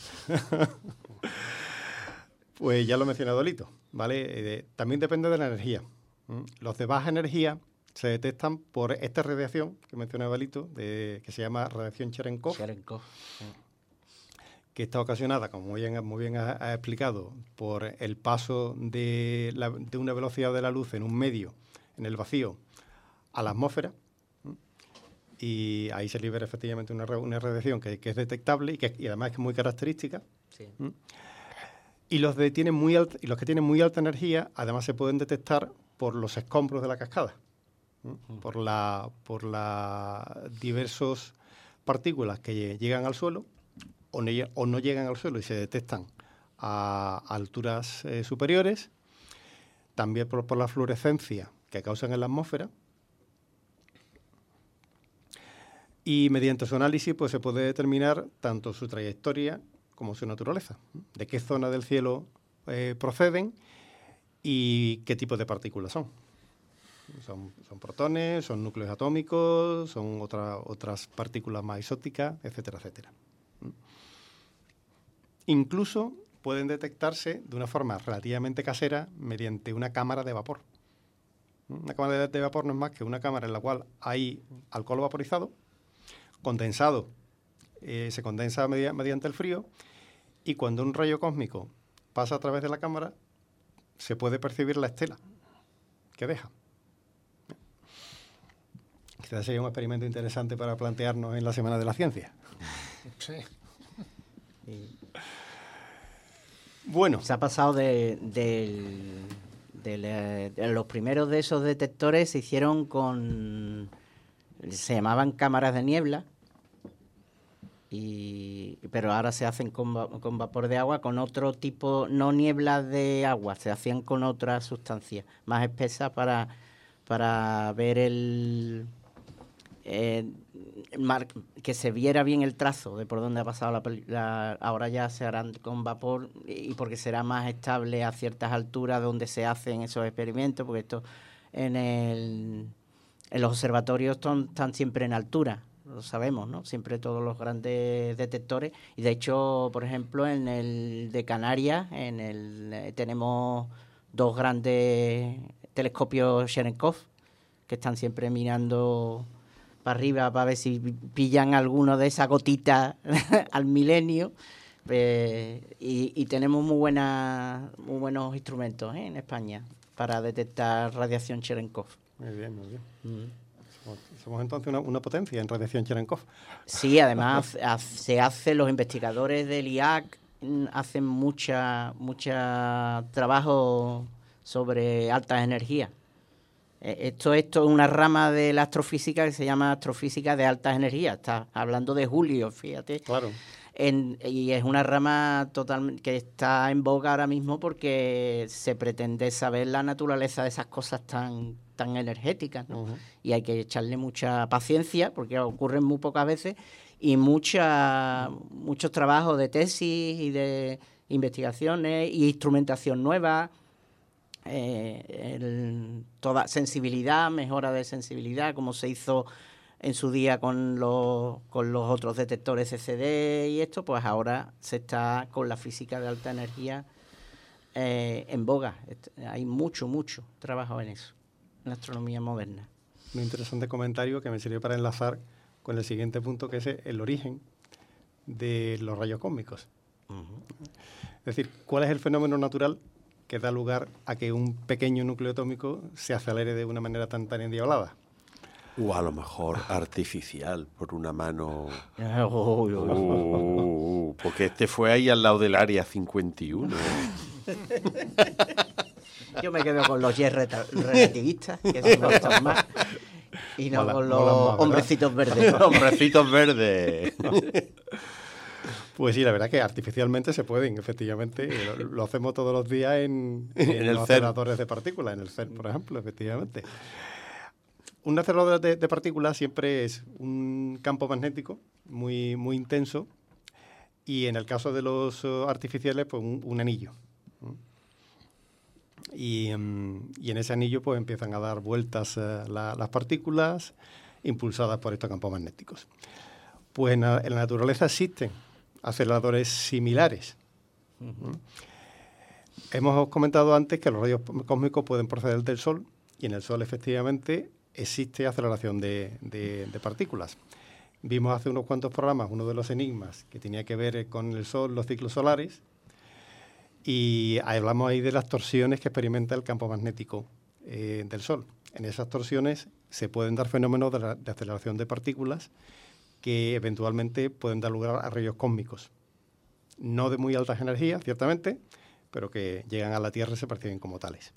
Pues ya lo ha mencionado Lito, ¿vale? Eh, también depende de la energía. Los de baja energía se detectan por esta radiación que mencionaba Lito, de, que se llama radiación Cherenkov, Cherenkov. Sí. Que está ocasionada, como muy bien, muy bien ha, ha explicado, por el paso de, la, de una velocidad de la luz en un medio, en el vacío, a la atmósfera. Y ahí se libera efectivamente una, una radiación que, que es detectable y, que, y además es muy característica. Sí. Y los, de, tienen muy alta, y los que tienen muy alta energía, además se pueden detectar por los escombros de la cascada, ¿no? Uh-huh. por la por las diversas partículas que llegan al suelo o no, o no llegan al suelo y se detectan a, a alturas eh, superiores, también por, por la fluorescencia que causan en la atmósfera, y mediante su análisis pues se puede determinar tanto su trayectoria como su naturaleza, de qué zona del cielo eh, proceden y qué tipo de partículas son. Son, son protones, son núcleos atómicos, son otra, otras partículas más exóticas, etcétera, etcétera. Incluso pueden detectarse de una forma relativamente casera mediante una cámara de vapor. Una cámara de vapor no es más que una cámara en la cual hay alcohol vaporizado, condensado, eh, se condensa media, mediante el frío, y cuando un rayo cósmico pasa a través de la cámara, se puede percibir la estela que deja. Quizás sería un experimento interesante para plantearnos en la Semana de la Ciencia. Sí. Y bueno. Se ha pasado de, de, de, de, de los primeros de esos detectores se hicieron con... se llamaban cámaras de niebla, y pero ahora se hacen con, con vapor de agua, con otro tipo, no nieblas de agua, se hacían con otra sustancia más espesa para, para ver el, eh, mar, que se viera bien el trazo de por dónde ha pasado la, la... Ahora ya se harán con vapor, y porque será más estable a ciertas alturas donde se hacen esos experimentos, porque esto en el... En los observatorios están, están siempre en altura, lo sabemos, ¿no? Siempre todos los grandes detectores. Y de hecho, por ejemplo, en el de Canarias, en el eh, tenemos dos grandes telescopios Cherenkov que están siempre mirando para arriba para ver si pillan alguno de esas gotitas al milenio. Eh, y, y tenemos muy buenas, muy buenos instrumentos ¿eh? en España para detectar radiación Cherenkov. Muy bien, muy bien. Mm. Somos, somos entonces una, una potencia en radiación Cherenkov. Sí, además se hace, los investigadores del I A C hacen mucha, mucha trabajo sobre altas energías. Esto, esto es una rama de la astrofísica que se llama astrofísica de altas energías. Está hablando de Julio, fíjate. Claro. En, y es una rama total que está en boga ahora mismo porque se pretende saber la naturaleza de esas cosas tan, tan energéticas, ¿no? Uh-huh. Y hay que echarle mucha paciencia porque ocurren muy pocas veces y mucha, muchos trabajos de tesis y de investigaciones y instrumentación nueva. Eh, el, toda sensibilidad, mejora de sensibilidad, como se hizo en su día con los, con los otros detectores C C D y esto, pues ahora se está con la física de alta energía eh, en boga. Hay mucho, mucho trabajo en eso, en la astronomía moderna. Un interesante comentario que me sirve para enlazar con el siguiente punto, que es el origen de los rayos cósmicos. Uh-huh. Es decir, ¿cuál es el fenómeno natural que da lugar a que un pequeño núcleo atómico se acelere de una manera tan, tan endiablada? O a lo mejor artificial, por una mano... Uh, porque este fue ahí al lado del área cincuenta y uno. Yo me quedo con los jets relativistas, que son los gustan más, y no mola, con los más, hombrecitos verdes. Hombrecitos verdes. Pues sí, la verdad que artificialmente se pueden, efectivamente. Lo, lo hacemos todos los días en, en, en el los aceleradores de partículas, en el C E R, por ejemplo, efectivamente. Un acelerador de, de partículas siempre es un campo magnético muy, muy intenso y en el caso de los uh, artificiales, pues un, un anillo. Y, um, y en ese anillo pues empiezan a dar vueltas uh, la, las partículas impulsadas por estos campos magnéticos. Pues en la, en la naturaleza existen aceleradores similares. Uh-huh. Hemos comentado antes que los rayos cósmicos pueden proceder del Sol y en el Sol efectivamente existe aceleración de, de, de partículas. Vimos hace unos cuantos programas uno de los enigmas que tenía que ver con el Sol, los ciclos solares, y hablamos ahí de las torsiones que experimenta el campo magnético eh, del Sol. En esas torsiones se pueden dar fenómenos de, la, de aceleración de partículas que eventualmente pueden dar lugar a rayos cósmicos. No de muy altas energías, ciertamente, pero que llegan a la Tierra y se perciben como tales.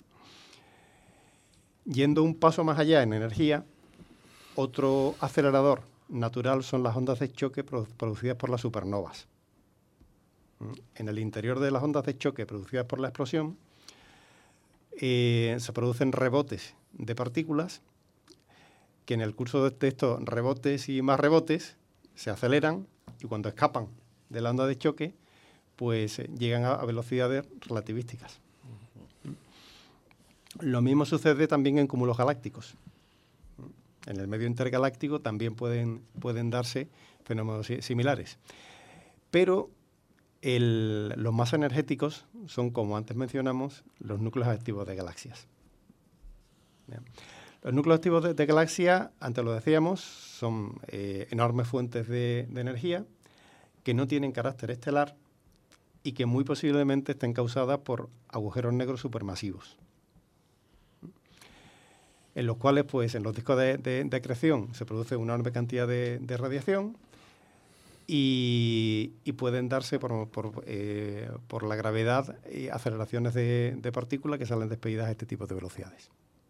Yendo un paso más allá en energía, otro acelerador natural son las ondas de choque producidas por las supernovas. En el interior de las ondas de choque producidas por la explosión eh, se producen rebotes de partículas que en el curso de estos rebotes y más rebotes se aceleran y cuando escapan de la onda de choque pues eh, llegan a, a velocidades relativísticas. Lo mismo sucede también en cúmulos galácticos. En el medio intergaláctico también pueden, pueden darse fenómenos similares. Pero el, los más energéticos son, como antes mencionamos, los núcleos activos de galaxias. Bien. Los núcleos activos de, de galaxias, antes lo decíamos, son eh, enormes fuentes de, de energía que no tienen carácter estelar y que muy posiblemente estén causadas por agujeros negros supermasivos, en los cuales, pues, en los discos de, de, de acreción se produce una enorme cantidad de, de radiación y, y pueden darse por, por, eh, por la gravedad y aceleraciones de, de partículas que salen despedidas a este tipo de velocidades.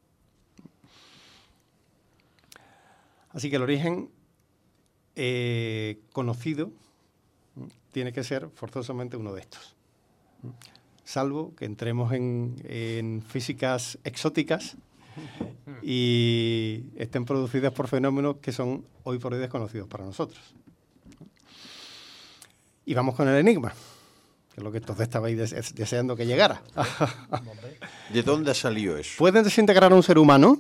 Así que el origen eh, conocido tiene que ser forzosamente uno de estos, salvo que entremos en, en físicas exóticas y estén producidas por fenómenos que son hoy por hoy desconocidos para nosotros. Y vamos con el enigma, que es lo que entonces estabais des- deseando que llegara. ¿De dónde ha salido eso? ¿Pueden desintegrar a un ser humano?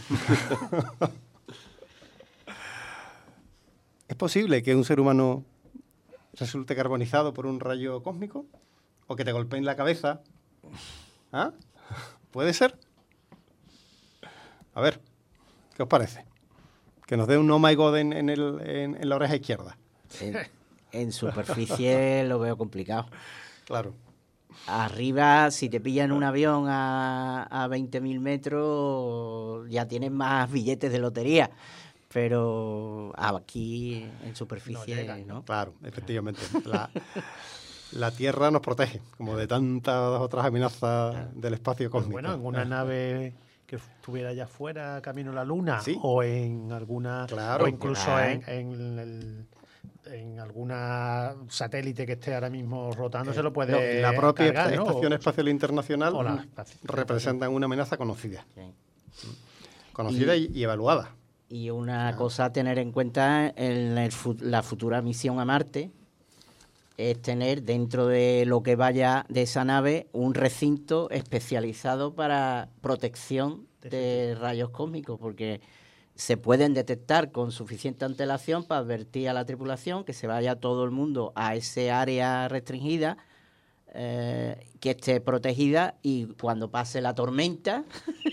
¿Es posible que un ser humano resulte carbonizado por un rayo cósmico? ¿O que te golpeen la cabeza? ¿Ah? ¿Puede ser? A ver, ¿qué os parece? que nos dé un oh my god en, en, el, en, en la oreja izquierda. En, en superficie lo veo complicado. Claro. Arriba, si te pillan un avión a, a veinte mil metros, ya tienes más billetes de lotería. Pero aquí en superficie, no, llega, ¿no? Claro, efectivamente. La, la Tierra nos protege, como de tantas otras amenazas del espacio cósmico. Pues bueno, en una nave que estuviera allá afuera, camino a la Luna, ¿sí? O en alguna, claro, o incluso claro. en, en, el, en alguna satélite que esté ahora mismo rotando, eh, se lo puede no, la propia cargar, Estación ¿no? Espacial Internacional la, representa una amenaza conocida. Sí. Conocida y, y evaluada. Y una ah. cosa a tener en cuenta en el, la futura misión a Marte es tener dentro de lo que vaya de esa nave un recinto especializado para protección de rayos cósmicos, porque se pueden detectar con suficiente antelación para advertir a la tripulación que se vaya todo el mundo a ese área restringida, eh, que esté protegida, y cuando pase la tormenta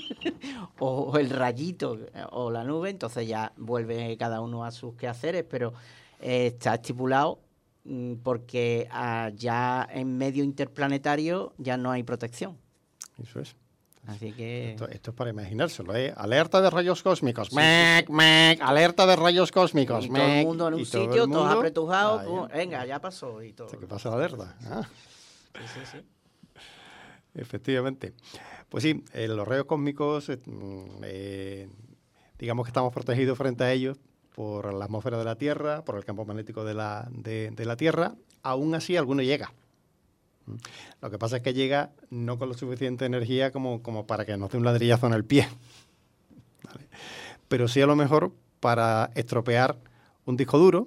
o el rayito o la nube, entonces ya vuelve cada uno a sus quehaceres, pero eh, está estipulado mm, porque ah, ya en medio interplanetario ya no hay protección. Eso es. Así que... Esto, esto es para imaginárselo, ¿eh? Alerta de rayos cósmicos. Sí, mec, sí. mec, alerta de rayos cósmicos. Y mec, todo el mundo en un sitio, todo todos apretujados. Ah, ya. Venga, ya pasó y todo. ¿Qué pasa la alerta? Ah. Sí, sí, sí. Efectivamente. Pues sí, eh, los rayos cósmicos, eh, eh, digamos que estamos protegidos frente a ellos por la atmósfera de la Tierra, por el campo magnético de la, de, de la Tierra. Aún así, alguno llega. Lo que pasa es que llega no con la suficiente energía como, como para que nos dé un ladrillazo en el pie. ¿Vale? Pero sí a lo mejor para estropear un disco duro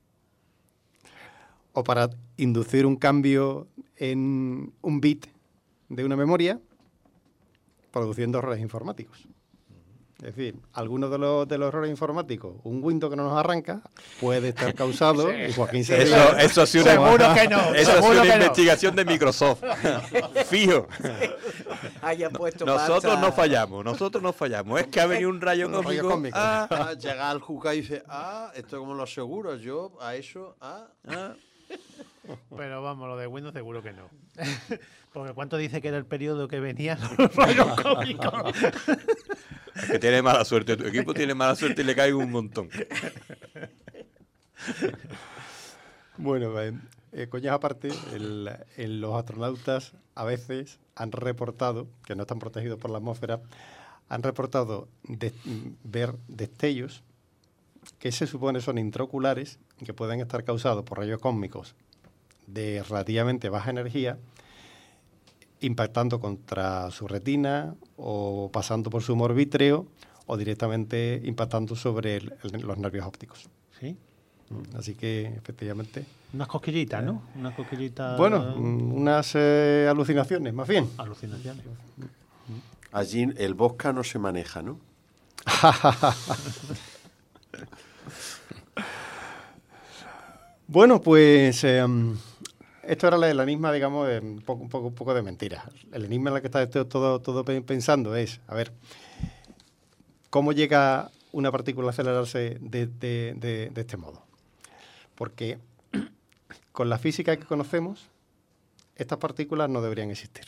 o para inducir un cambio en un bit de una memoria, produciendo errores informáticos. Es decir, algunos de los, de los errores informáticos, un Windows que no nos arranca, puede estar causado, sí. y Joaquín se Eso, ríe. eso ha sido una, seguro que no, eso ha sido una que investigación no. de Microsoft. Fijo. Haya puesto nosotros pasta. no fallamos, nosotros no fallamos. Es que ha venido un rayo cósmico. Rayo cósmico. Ah, ah, llega al juzgado y dice, ah, esto como lo aseguro, yo a eso, ah, ah. Pero vamos, lo de Windows seguro que no. Porque ¿cuánto dice que era el periodo que venían los rayos cósmicos? Que tiene mala suerte, tu equipo tiene mala suerte y le cae un montón. Bueno, eh, coñas aparte, el, el, los astronautas a veces han reportado, que no están protegidos por la atmósfera, han reportado de, ver destellos que se supone son intraoculares, que pueden estar causados por rayos cósmicos de relativamente baja energía, impactando contra su retina o pasando por su humor vítreo o directamente impactando sobre el, el, los nervios ópticos. Sí. Así que, efectivamente... Unas cosquillitas, ¿no? Unas cosquillitas... Bueno, unas eh, alucinaciones, más bien. Alucinaciones. Allí el Bosca no se maneja, ¿no? Bueno, pues... Eh, esto era el enigma, digamos, de un, poco, un, poco, un poco de mentira. El enigma en el que está todo, todo pensando es, a ver, ¿cómo llega una partícula a acelerarse de, de, de, de este modo? Porque con la física que conocemos, estas partículas no deberían existir.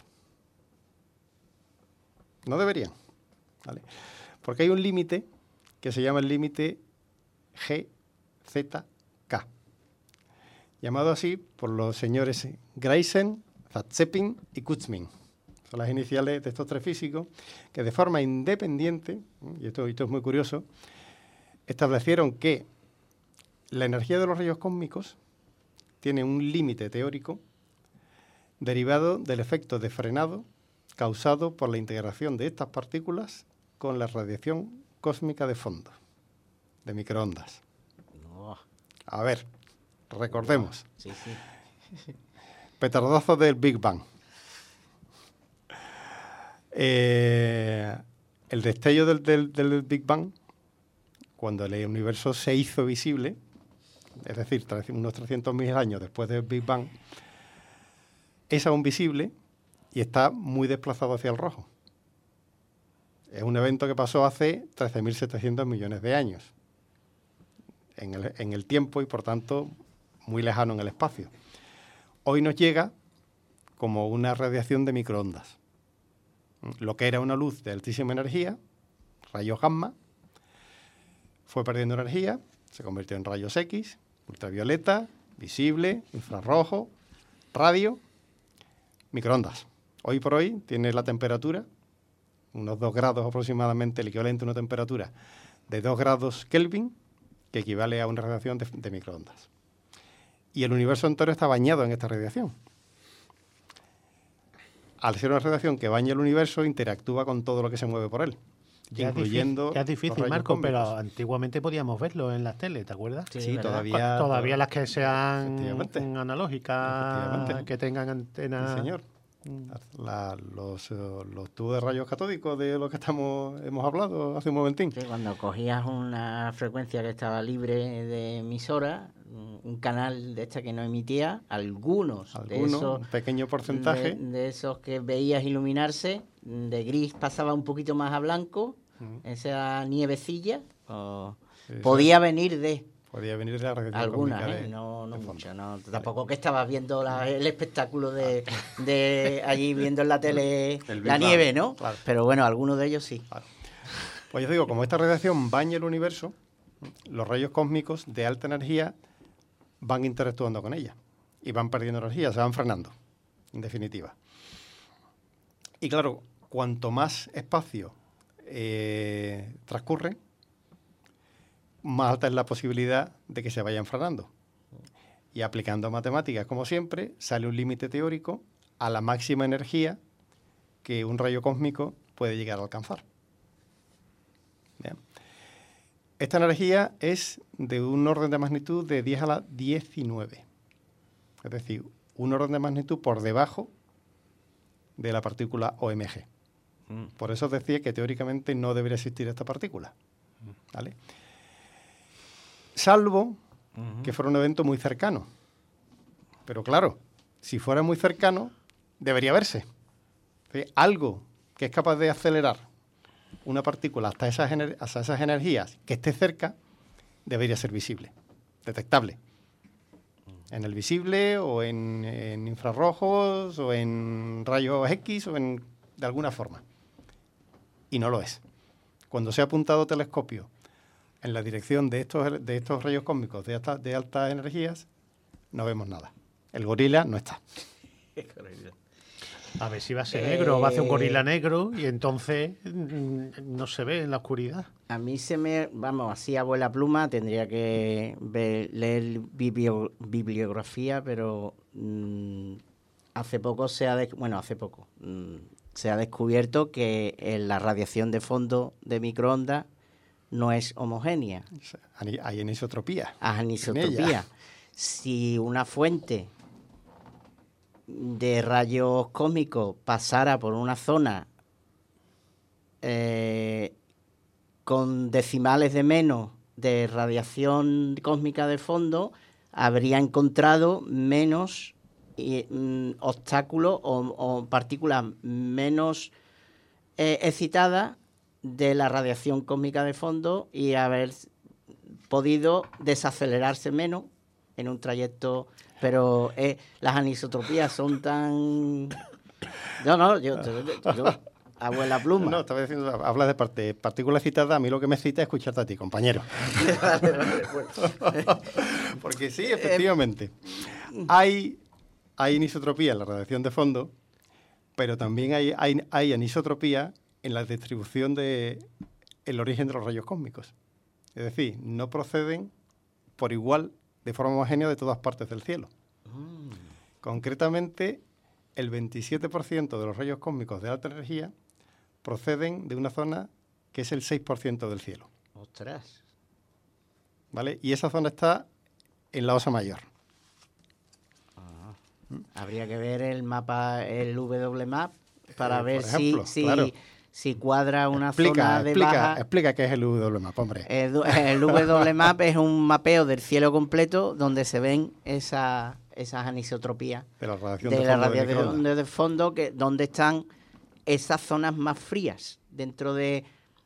No deberían, ¿vale? Porque hay un límite que se llama el límite G Z K. Llamado así por los señores Greisen, Zatsepin y Kutzmin. Son las iniciales de estos tres físicos que de forma independiente, y esto, esto es muy curioso, establecieron que la energía de los rayos cósmicos tiene un límite teórico derivado del efecto de frenado causado por la integración de estas partículas con la radiación cósmica de fondo, de microondas. No. A ver... Recordemos. Sí, sí. Petardazo del Big Bang. Eh, el destello del, del, del Big Bang, cuando el universo se hizo visible, es decir, unos trescientos mil años después del Big Bang, es aún visible y está muy desplazado hacia el rojo. Es un evento que pasó hace trece mil setecientos millones de años. en el, en el tiempo y, por tanto, muy lejano en el espacio. Hoy nos llega como una radiación de microondas. Lo que era una luz de altísima energía, rayos gamma, fue perdiendo energía, se convirtió en rayos X, ultravioleta, visible, infrarrojo, radio, microondas. Hoy por hoy tiene la temperatura, unos dos grados aproximadamente, el equivalente a una temperatura de dos grados Kelvin, que equivale a una radiación de, de microondas. Y el universo entero está bañado en esta radiación. Al ser una radiación que baña el universo, interactúa con todo lo que se mueve por él, ya incluyendo... Es difícil, ya es difícil, Marco, cósmicos. Pero antiguamente podíamos verlo en las teles, ¿te acuerdas? Sí, sí todavía... Todavía las que sean efectivamente, analógicas, efectivamente. que tengan antenas... Sí, señor. La, los, los tubos de rayos catódicos de los que estamos hemos hablado hace un momentín. Sí, cuando cogías una frecuencia que estaba libre de emisora, un canal de esta que no emitía, algunos, Algunos, de esos, un pequeño porcentaje. de, de esos que veías iluminarse, de gris pasaba un poquito más a blanco, uh-huh. esa nievecilla, o sí, podía sí. venir de... Podía venir de la radiación algunas, cósmica ¿eh? de, no, no de muchas, no. Tampoco que estabas viendo la, el espectáculo de, de allí viendo en la tele la nieve, ¿no? Claro. Pero bueno, algunos de ellos sí. Claro. Pues yo digo, como esta radiación baña el universo, los rayos cósmicos de alta energía van interactuando con ella y van perdiendo energía, se van frenando, en definitiva. Y claro, cuanto más espacio eh, transcurre, más alta es la posibilidad de que se vayan frenando. Y aplicando matemáticas, como siempre, sale un límite teórico a la máxima energía que un rayo cósmico puede llegar a alcanzar. Bien. Esta energía es de un orden de magnitud de diez a la diecinueve. Es decir, un orden de magnitud por debajo de la partícula O M G. Mm. Por eso decía que teóricamente no debería existir esta partícula. ¿Vale? Salvo uh-huh. que fuera un evento muy cercano. Pero claro, si fuera muy cercano, debería verse. ¿Sí? Algo que es capaz de acelerar una partícula hasta esas, ener- hasta esas energías que esté cerca, debería ser visible, detectable. En el visible o en, en infrarrojos o en rayos X o en, de alguna forma. Y no lo es. Cuando se ha apuntado telescopio en la dirección de estos, de estos rayos cósmicos de, alta, de altas energías, no vemos nada. El gorila no está. A ver si va a ser eh, negro, va a ser un gorila negro y entonces mm, no se ve en la oscuridad. A mí se me, vamos, así a vuela pluma, tendría que ver, leer biblio, bibliografía, pero mmm, hace poco se ha, de, bueno, hace poco, mmm, se ha descubierto que en la radiación de fondo de microondas no es homogénea. Hay anisotropía. Hay anisotropía. Si una fuente de rayos cósmicos pasara por una zona eh, con decimales de menos de radiación cósmica de fondo, habría encontrado menos eh, mm, obstáculos o, o partículas menos eh, excitadas de la radiación cósmica de fondo y haber podido desacelerarse menos en un trayecto, pero eh, las anisotropías son tan... No, no, yo, yo, yo abuela pluma. No, estaba diciendo, hablas de parte, partículas citadas, a mí lo que me cita es escucharte a ti, compañero. Vale, vale, bueno. Porque sí, efectivamente, eh, hay, hay anisotropía en la radiación de fondo, pero también hay, hay, hay anisotropía en la distribución de el origen de los rayos cósmicos. Es decir, no proceden por igual de forma homogénea de todas partes del cielo. Mm. Concretamente, el veintisiete por ciento de los rayos cósmicos de alta energía proceden de una zona que es el seis por ciento del cielo. ¡Ostras! ¿Vale? Y esa zona está en la Osa Mayor. Ah. ¿Mm? Habría que ver el mapa, el W map, para eh, ver ejemplo, si... si... Claro. Si cuadra una explica, zona de explica, baja... Explica qué es el W map, hombre. El, el W map es un mapeo del cielo completo donde se ven esa, esas anisotropías de la radiación de, de, la fondo radiación de, de fondo, que donde están esas zonas más frías dentro de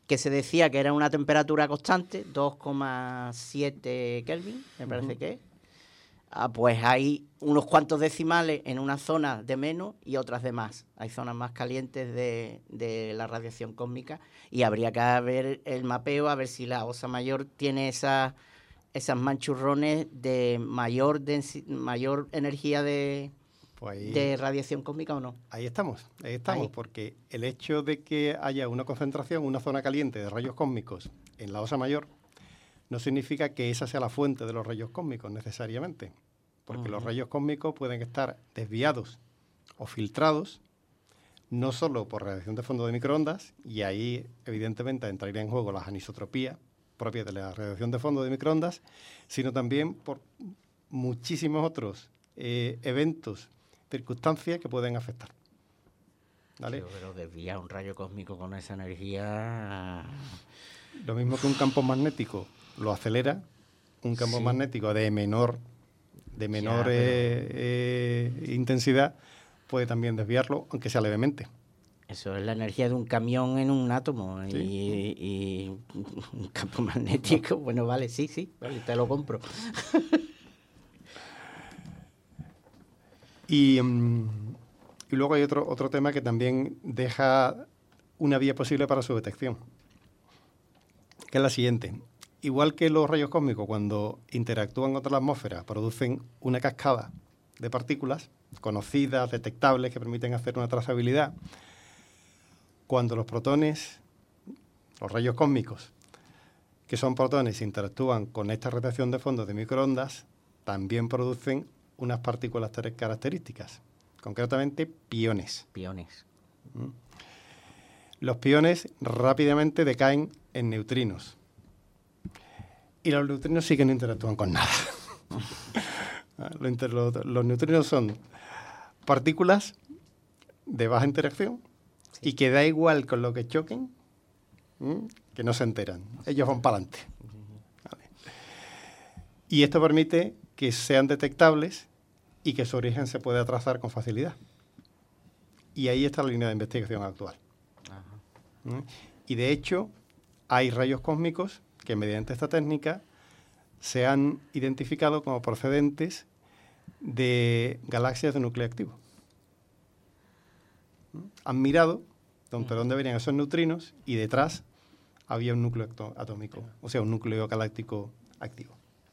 que se decía que era una temperatura constante, dos coma siete Kelvin, me parece uh-huh. que es. Ah, pues hay unos cuantos decimales en una zona de menos y otras de más. Hay zonas más calientes de, de la radiación cósmica y habría que ver el mapeo a ver si la Osa Mayor tiene esas, esas manchurrones de mayor, densi- mayor energía de, pues ahí, de radiación cósmica o no. Ahí estamos, ahí estamos, ahí. Porque el hecho de que haya una concentración, una zona caliente de rayos cósmicos en la Osa Mayor, no significa que esa sea la fuente de los rayos cósmicos necesariamente, porque uh-huh. los rayos cósmicos pueden estar desviados o filtrados, no solo por radiación de fondo de microondas, y ahí evidentemente entraría en juego las anisotropías propias de la radiación de fondo de microondas, sino también por muchísimos otros eh, eventos, circunstancias que pueden afectar. ¿Vale? Pero, pero desviar un rayo cósmico con esa energía... Lo mismo que un campo magnético lo acelera, un campo sí. magnético de menor de menor ya, eh, eh, intensidad puede también desviarlo, aunque sea levemente. Eso es la energía de un camión en un átomo sí. y, y un campo magnético, bueno, vale, sí, sí, vale, te lo compro. y, um, y luego hay otro, otro tema que también deja una vía posible para su detección, que es la siguiente. Igual que los rayos cósmicos, cuando interactúan contra la atmósfera, producen una cascada de partículas conocidas, detectables, que permiten hacer una trazabilidad. Cuando los protones, los rayos cósmicos, que son protones, interactúan con esta radiación de fondo de microondas, también producen unas partículas características, concretamente piones. Piones. ¿Mm? Los piones rápidamente decaen en neutrinos. Y los neutrinos sí que no interactúan con nada. los, inter, los, los neutrinos son partículas de baja interacción sí. y que da igual con lo que choquen, ¿m? que no se enteran. Ellos van para adelante. Vale. Y esto permite que sean detectables y que su origen se pueda trazar con facilidad. Y ahí está la línea de investigación actual. Ajá. Y de hecho, hay rayos cósmicos que mediante esta técnica se han identificado como procedentes de galaxias de núcleo activo. Han mirado de dónde venían esos neutrinos y detrás había un núcleo atómico, o sea, un núcleo galáctico activo.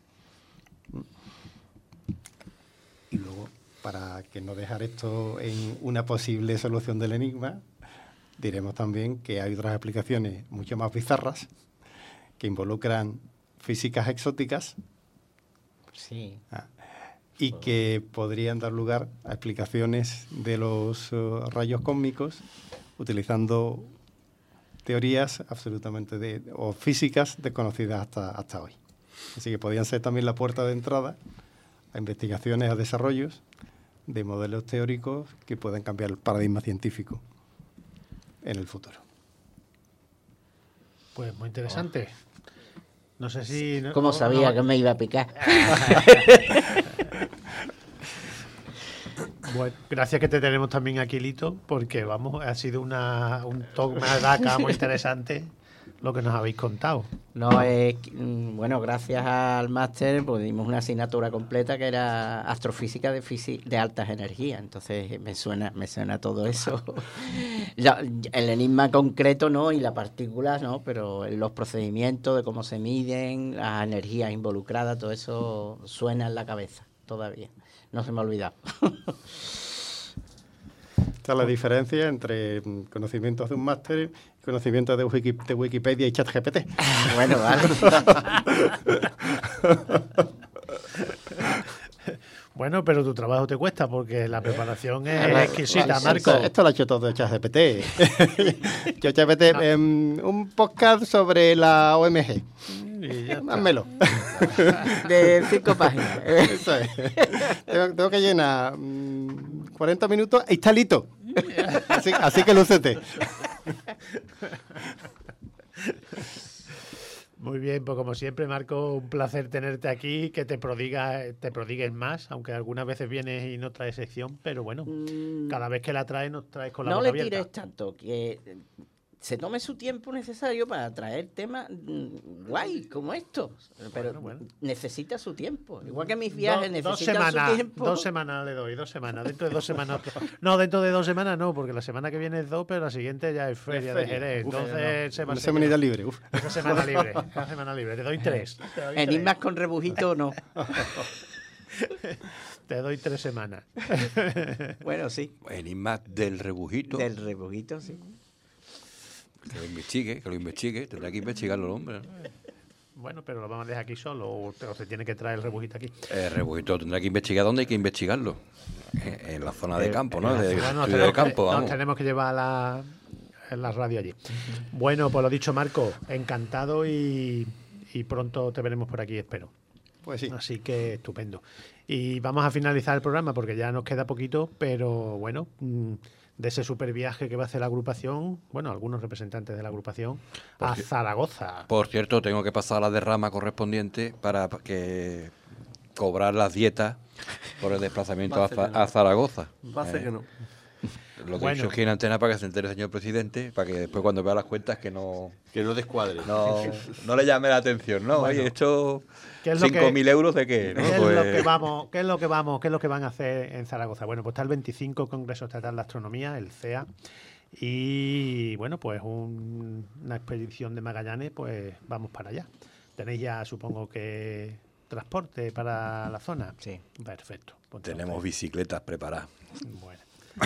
Y luego, para que no dejar esto en una posible solución del enigma, diremos también que hay otras explicaciones mucho más bizarras que involucran físicas exóticas sí. ah, y que podrían dar lugar a explicaciones de los uh, rayos cósmicos utilizando teorías absolutamente de, o físicas desconocidas hasta, hasta hoy. Así que podrían ser también la puerta de entrada a investigaciones, a desarrollos de modelos teóricos que puedan cambiar el paradigma científico en el futuro. Pues muy interesante. No sé si... No, ¿Cómo no, sabía no. que me iba a picar? Bueno, gracias que te tenemos también aquí, Lito, porque vamos, ha sido una, un talk más daca muy interesante lo que nos habéis contado. No, es bueno, gracias al máster pues dimos una asignatura completa que era astrofísica de fisi- de altas energías, entonces me suena me suena todo eso. Ya, el enigma concreto no y la partícula no, pero los procedimientos de cómo se miden, las energías involucradas, todo eso suena en la cabeza todavía. No se me ha olvidado. Esta es la diferencia entre conocimientos de un máster y conocimientos de, Wiki, de Wikipedia y ChatGPT. Bueno, vale. Bueno, pero tu trabajo te cuesta porque la preparación es vale, exquisita, vale, Marco. Esto, esto lo ha hecho todo ChatGPT. ChatGPT, eh, un podcast sobre la O M G. Házmelo. De cinco páginas. Eso es. Tengo, tengo que llenar mmm, cuarenta minutos y está listo. Así, así que lúcete. Muy bien, pues como siempre, Marco, un placer tenerte aquí, que te prodiga, te prodigues más, aunque algunas veces vienes y no traes sección, pero bueno, mm. cada vez que la traes nos traes con la no boca le abierta. tires tanto, que se tome su tiempo necesario para traer temas mm, guay como estos. Pero Bueno, bueno. necesita su tiempo. Igual que mis viajes Do- dos necesitan semanas, su tiempo. dos semanas le doy, dos semanas. Dentro de dos semanas. No, dentro de dos semanas no, porque la semana que viene es dos, pero la siguiente ya es feria, de Jerez. Uf, Entonces se va a Una ser- semanita libre. Uf. Esa semana libre, esa semana libre. Te doy tres. Te doy tres. Enigmas con rebujito no. Te doy tres semanas. Bueno, sí. Enigmas del rebujito. Del rebujito, sí. Que lo investigue, que lo investigue. Tendrá que investigarlo el hombre, ¿no? Bueno, pero lo vamos a dejar aquí solo o te- o se tiene que traer el rebujito aquí. El rebujito tendrá que investigar dónde hay que investigarlo. En, en la zona de Eh, campo, ¿no? De, Bueno, nos estudio de tenemos, que, campo, nos vamos. tenemos que llevar la, la radio allí. Bueno, pues lo dicho, Marco, encantado y, y pronto te veremos por aquí, espero. Pues sí. Así que estupendo. Y vamos a finalizar el programa porque ya nos queda poquito, pero bueno, mm, de ese super viaje que va a hacer la agrupación, bueno, algunos representantes de la agrupación, a Porque- Zaragoza. Por cierto, tengo que pasar la derrama correspondiente para que cobrar las dietas por el desplazamiento Va a a, hacer Za- que no. a Zaragoza. Va a ser Eh, que no. Lo que Bueno. he dicho aquí en antena para que se entere el señor presidente, para que después cuando vea las cuentas que no, Que no descuadre. no, no le llame la atención, ¿no? Bueno. Oye, esto ¿Qué es lo que- cinco mil euros de qué, ¿no? ¿Qué es Pues- lo que vamos, qué es lo que vamos, qué es lo que van a hacer en Zaragoza? Bueno, pues está el veinticinco Congreso Estatal de Astronomía, el C E A, y bueno, pues un- una expedición de Magallanes, pues vamos para allá. Tenéis ya, supongo que transporte para la zona. Sí. Perfecto. Pues Tenemos entonces, bicicletas preparadas. bueno.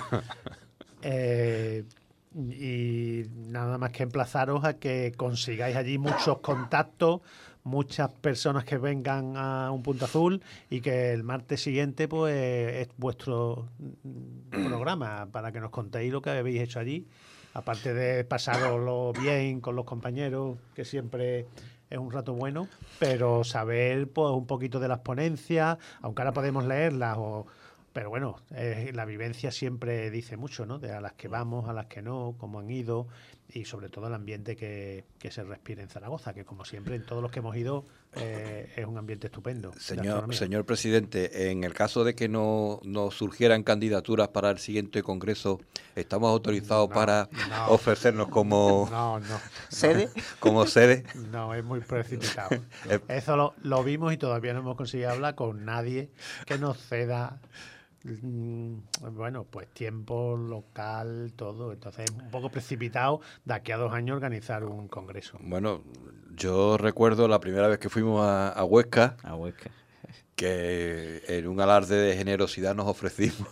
Eh, y nada más que emplazaros a que consigáis allí muchos contactos, muchas personas que vengan a un punto azul y que el martes siguiente pues es vuestro mm, programa para que nos contéis lo que habéis hecho allí, aparte de pasaroslo bien con los compañeros, que siempre es un rato bueno, pero saber pues un poquito de las ponencias, aunque ahora podemos leerlas o pero bueno, eh, la vivencia siempre dice mucho, ¿no? De a las que vamos, a las que no, cómo han ido y sobre todo el ambiente que, que se respira en Zaragoza, que como siempre en todos los que hemos ido eh, es un ambiente estupendo. de Señor, astronomía. señor presidente, en el caso de que no, no surgieran candidaturas para el siguiente congreso, ¿estamos autorizados No, para no. ofrecernos como, No, no, ¿Sede? como sede? no, es muy precipitado. Eh, Eso lo, lo vimos y todavía no hemos conseguido hablar con nadie que nos ceda, mm, bueno, pues tiempo, local, todo. Entonces es un poco precipitado de aquí a dos años organizar un congreso. Bueno, yo recuerdo la primera vez que fuimos a, a Huesca, A Huesca. que en un alarde de generosidad nos ofrecimos.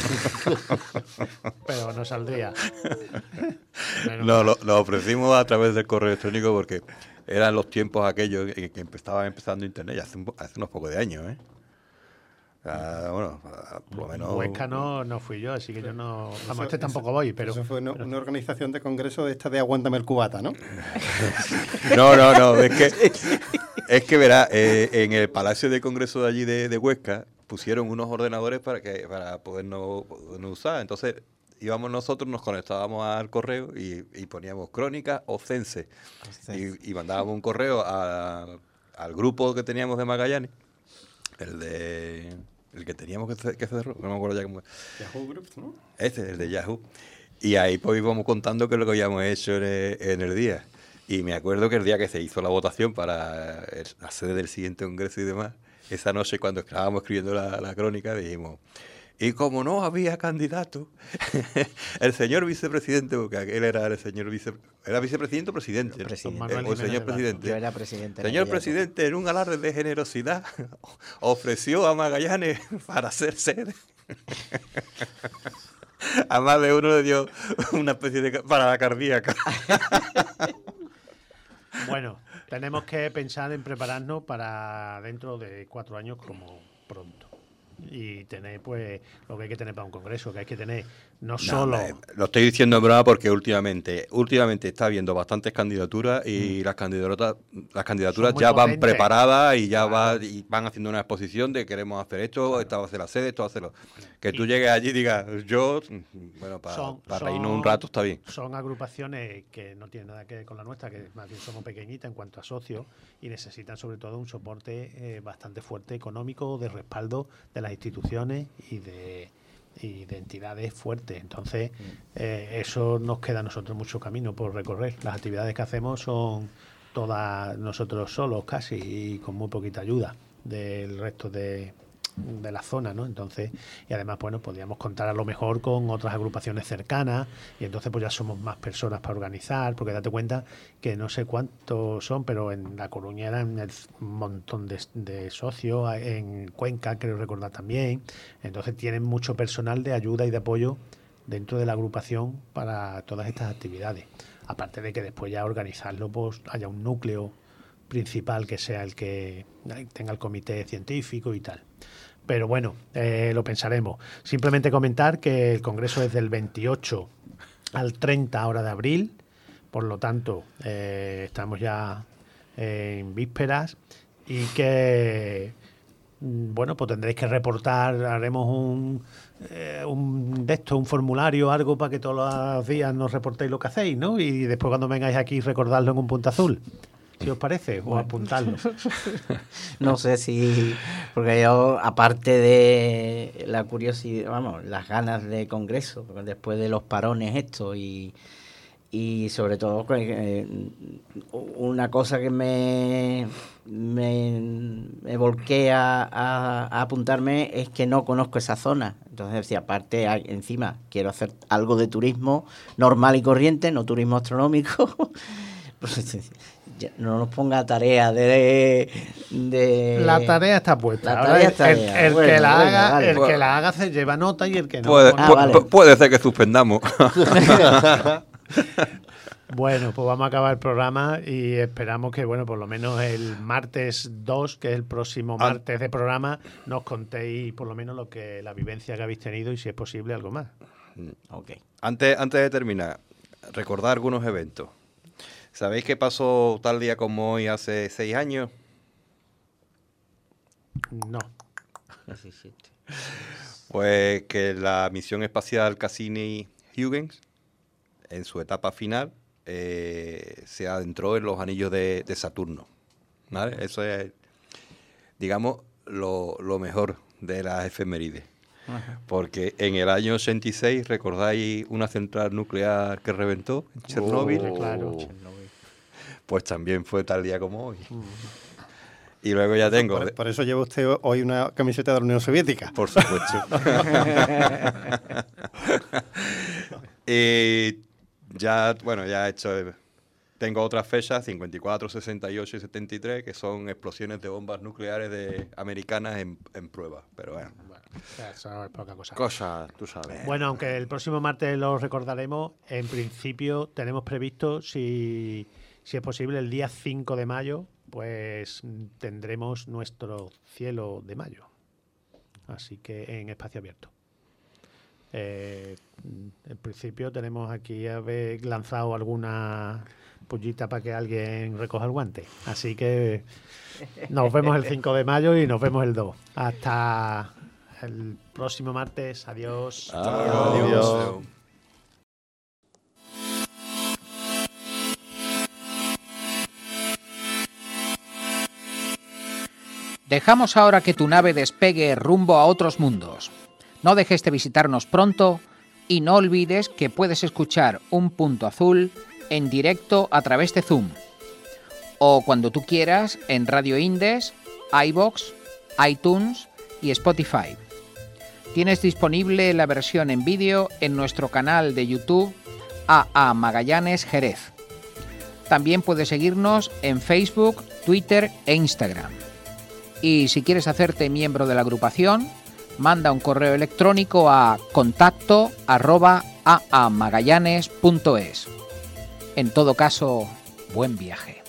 Pero no saldría. Menos No, mal. lo, lo ofrecimos a través del correo electrónico porque eran los tiempos aquellos en que estaba empezando Internet, ya hace, un po- hace unos pocos de años, ¿eh? Ah, bueno, ah, por lo menos... Huesca no, no fui yo, así que yo no. Vamos, este tampoco voy, pero. Eso fue una, una organización de congreso de esta de Aguántame el cubata, ¿no? No, no, no, es que, es que verá, eh, en el Palacio de Congreso de allí de, de Huesca pusieron unos ordenadores para que para podernos, podernos usar. Entonces íbamos nosotros, nos conectábamos al correo y, y poníamos crónica o cense. Y, y mandábamos un correo a- al grupo que teníamos de Magallanes, el de el que teníamos que, ce- que cerró, no me acuerdo ya cómo. Yahoo Groups, ¿no? Este, el de Yahoo. Y ahí pues íbamos contando qué es lo que habíamos hecho en el, en el día. Y me acuerdo que el día que se hizo la votación para el- la sede del siguiente congreso y demás, esa noche cuando estábamos escribiendo la, la crónica dijimos, y como no había candidato, el señor vicepresidente, porque aquel era el señor vice, era vicepresidente o presidente, Presidente. ¿no? Manuel Eh, o el Jiménez señor de Barco. presidente. Yo era presidente. en Señor aquella presidente, en un alarde de generosidad, ofreció a Magallanes para ser sede. A más de uno le dio una especie de ca- parada cardíaca. Bueno, tenemos que pensar en prepararnos para dentro de cuatro años como pronto. Y tener, pues, lo que hay que tener para un congreso, que hay que tener no solo... No, me- lo estoy diciendo en broma porque últimamente últimamente está habiendo bastantes candidaturas y las candidaturas las candidaturas Son muy ya van potentes. preparadas y ya Claro. va y van haciendo una exposición de queremos hacer esto, esta va a ser la sede, esto va a ser lo... Que tú llegues allí y digas, yo, bueno, para, Son- para son- reírnos un rato está bien. Son agrupaciones que no tienen nada que ver con la nuestra, que más bien somos pequeñitas en cuanto a socios y necesitan sobre todo un soporte eh, bastante fuerte económico, de respaldo de las instituciones y de y de entidades fuertes. Entonces, eh, eso nos queda a nosotros mucho camino por recorrer. Las actividades que hacemos son todas nosotros solos casi y con muy poquita ayuda del resto de, de la zona, ¿no? Entonces, y además, bueno, podríamos contar a lo mejor con otras agrupaciones cercanas y entonces pues ya somos más personas para organizar, porque date cuenta que no sé cuántos son, pero en La Coruña eran un montón de, de socios, en Cuenca creo recordar también, entonces tienen mucho personal de ayuda y de apoyo dentro de la agrupación para todas estas actividades, aparte de que después ya organizarlo pues haya un núcleo principal que sea el que tenga el comité científico y tal. Pero bueno, eh, lo pensaremos. Simplemente comentar que el congreso es del veintiocho al treinta ahora de abril, por lo tanto eh, estamos ya en vísperas y que, bueno, pues tendréis que reportar, haremos un, eh, un de esto, un formulario, algo para que todos los días nos reportéis lo que hacéis, ¿no? Y después cuando vengáis aquí recordarlo en un punto azul. ¿Si os parece? O apuntarlo. No sé si... Porque yo, aparte de la curiosidad, vamos, las ganas de congreso, después de los parones esto y, y sobre todo eh, una cosa que me, me, me volqué a, a, a apuntarme es que no conozco esa zona. Entonces, si aparte, encima, quiero hacer algo de turismo normal y corriente, no turismo astronómico, pues no nos ponga tarea de, de... La tarea está puesta. La tarea está el, el, el, bueno, que la bueno, haga, vale. el que la haga se lleva nota y el que no... Puede, pues, Ah, pu- vale. pu- puede ser que suspendamos. Bueno, pues vamos a acabar el programa y esperamos que, bueno, por lo menos el martes dos, que es el próximo Ah. martes de programa, nos contéis por lo menos lo que la vivencia que habéis tenido y si es posible algo más. Ok. Antes, antes de terminar, recordar algunos eventos. ¿Sabéis qué pasó tal día como hoy hace seis años? No. Pues que la misión espacial Cassini-Huygens, en su etapa final, eh, se adentró en los anillos de, de Saturno. ¿Vale? Eso es, digamos, lo, lo mejor de las efemérides. Ajá. Porque en el año ochenta y seis, ¿recordáis una central nuclear que reventó en Chernóbil? Oh, claro. Pues también fue tal día como hoy. Uh. Y luego ya tengo... Por, por eso lleva usted hoy una camiseta de la Unión Soviética. Por supuesto. Y ya, bueno, ya he hecho... Tengo otras fechas, cincuenta y cuatro, sesenta y ocho y setenta y tres, que son explosiones de bombas nucleares de, americanas en, en prueba. Pero bueno. Bueno, eso es poca cosa. Cosa, tú sabes. Bueno, aunque el próximo martes lo recordaremos, en principio tenemos previsto, si, si es posible, el día cinco de mayo, pues tendremos nuestro cielo de mayo. Así que en espacio abierto. Eh, en principio tenemos aquí haber lanzado alguna pullita para que alguien recoja el guante. Así que nos vemos el cinco de mayo y nos vemos el dos. Hasta el próximo martes. Adiós. Adiós. Adiós. Dejamos ahora que tu nave despegue rumbo a otros mundos. No dejes de visitarnos pronto y no olvides que puedes escuchar Un Punto Azul en directo a través de Zoom o cuando tú quieras en Radio Indes, iVoox, iTunes y Spotify. Tienes disponible la versión en vídeo en nuestro canal de YouTube A A Magallanes Jerez. También puedes seguirnos en Facebook, Twitter e Instagram. Y si quieres hacerte miembro de la agrupación, manda un correo electrónico a contacto arroba aamagallanes punto es. En todo caso, buen viaje.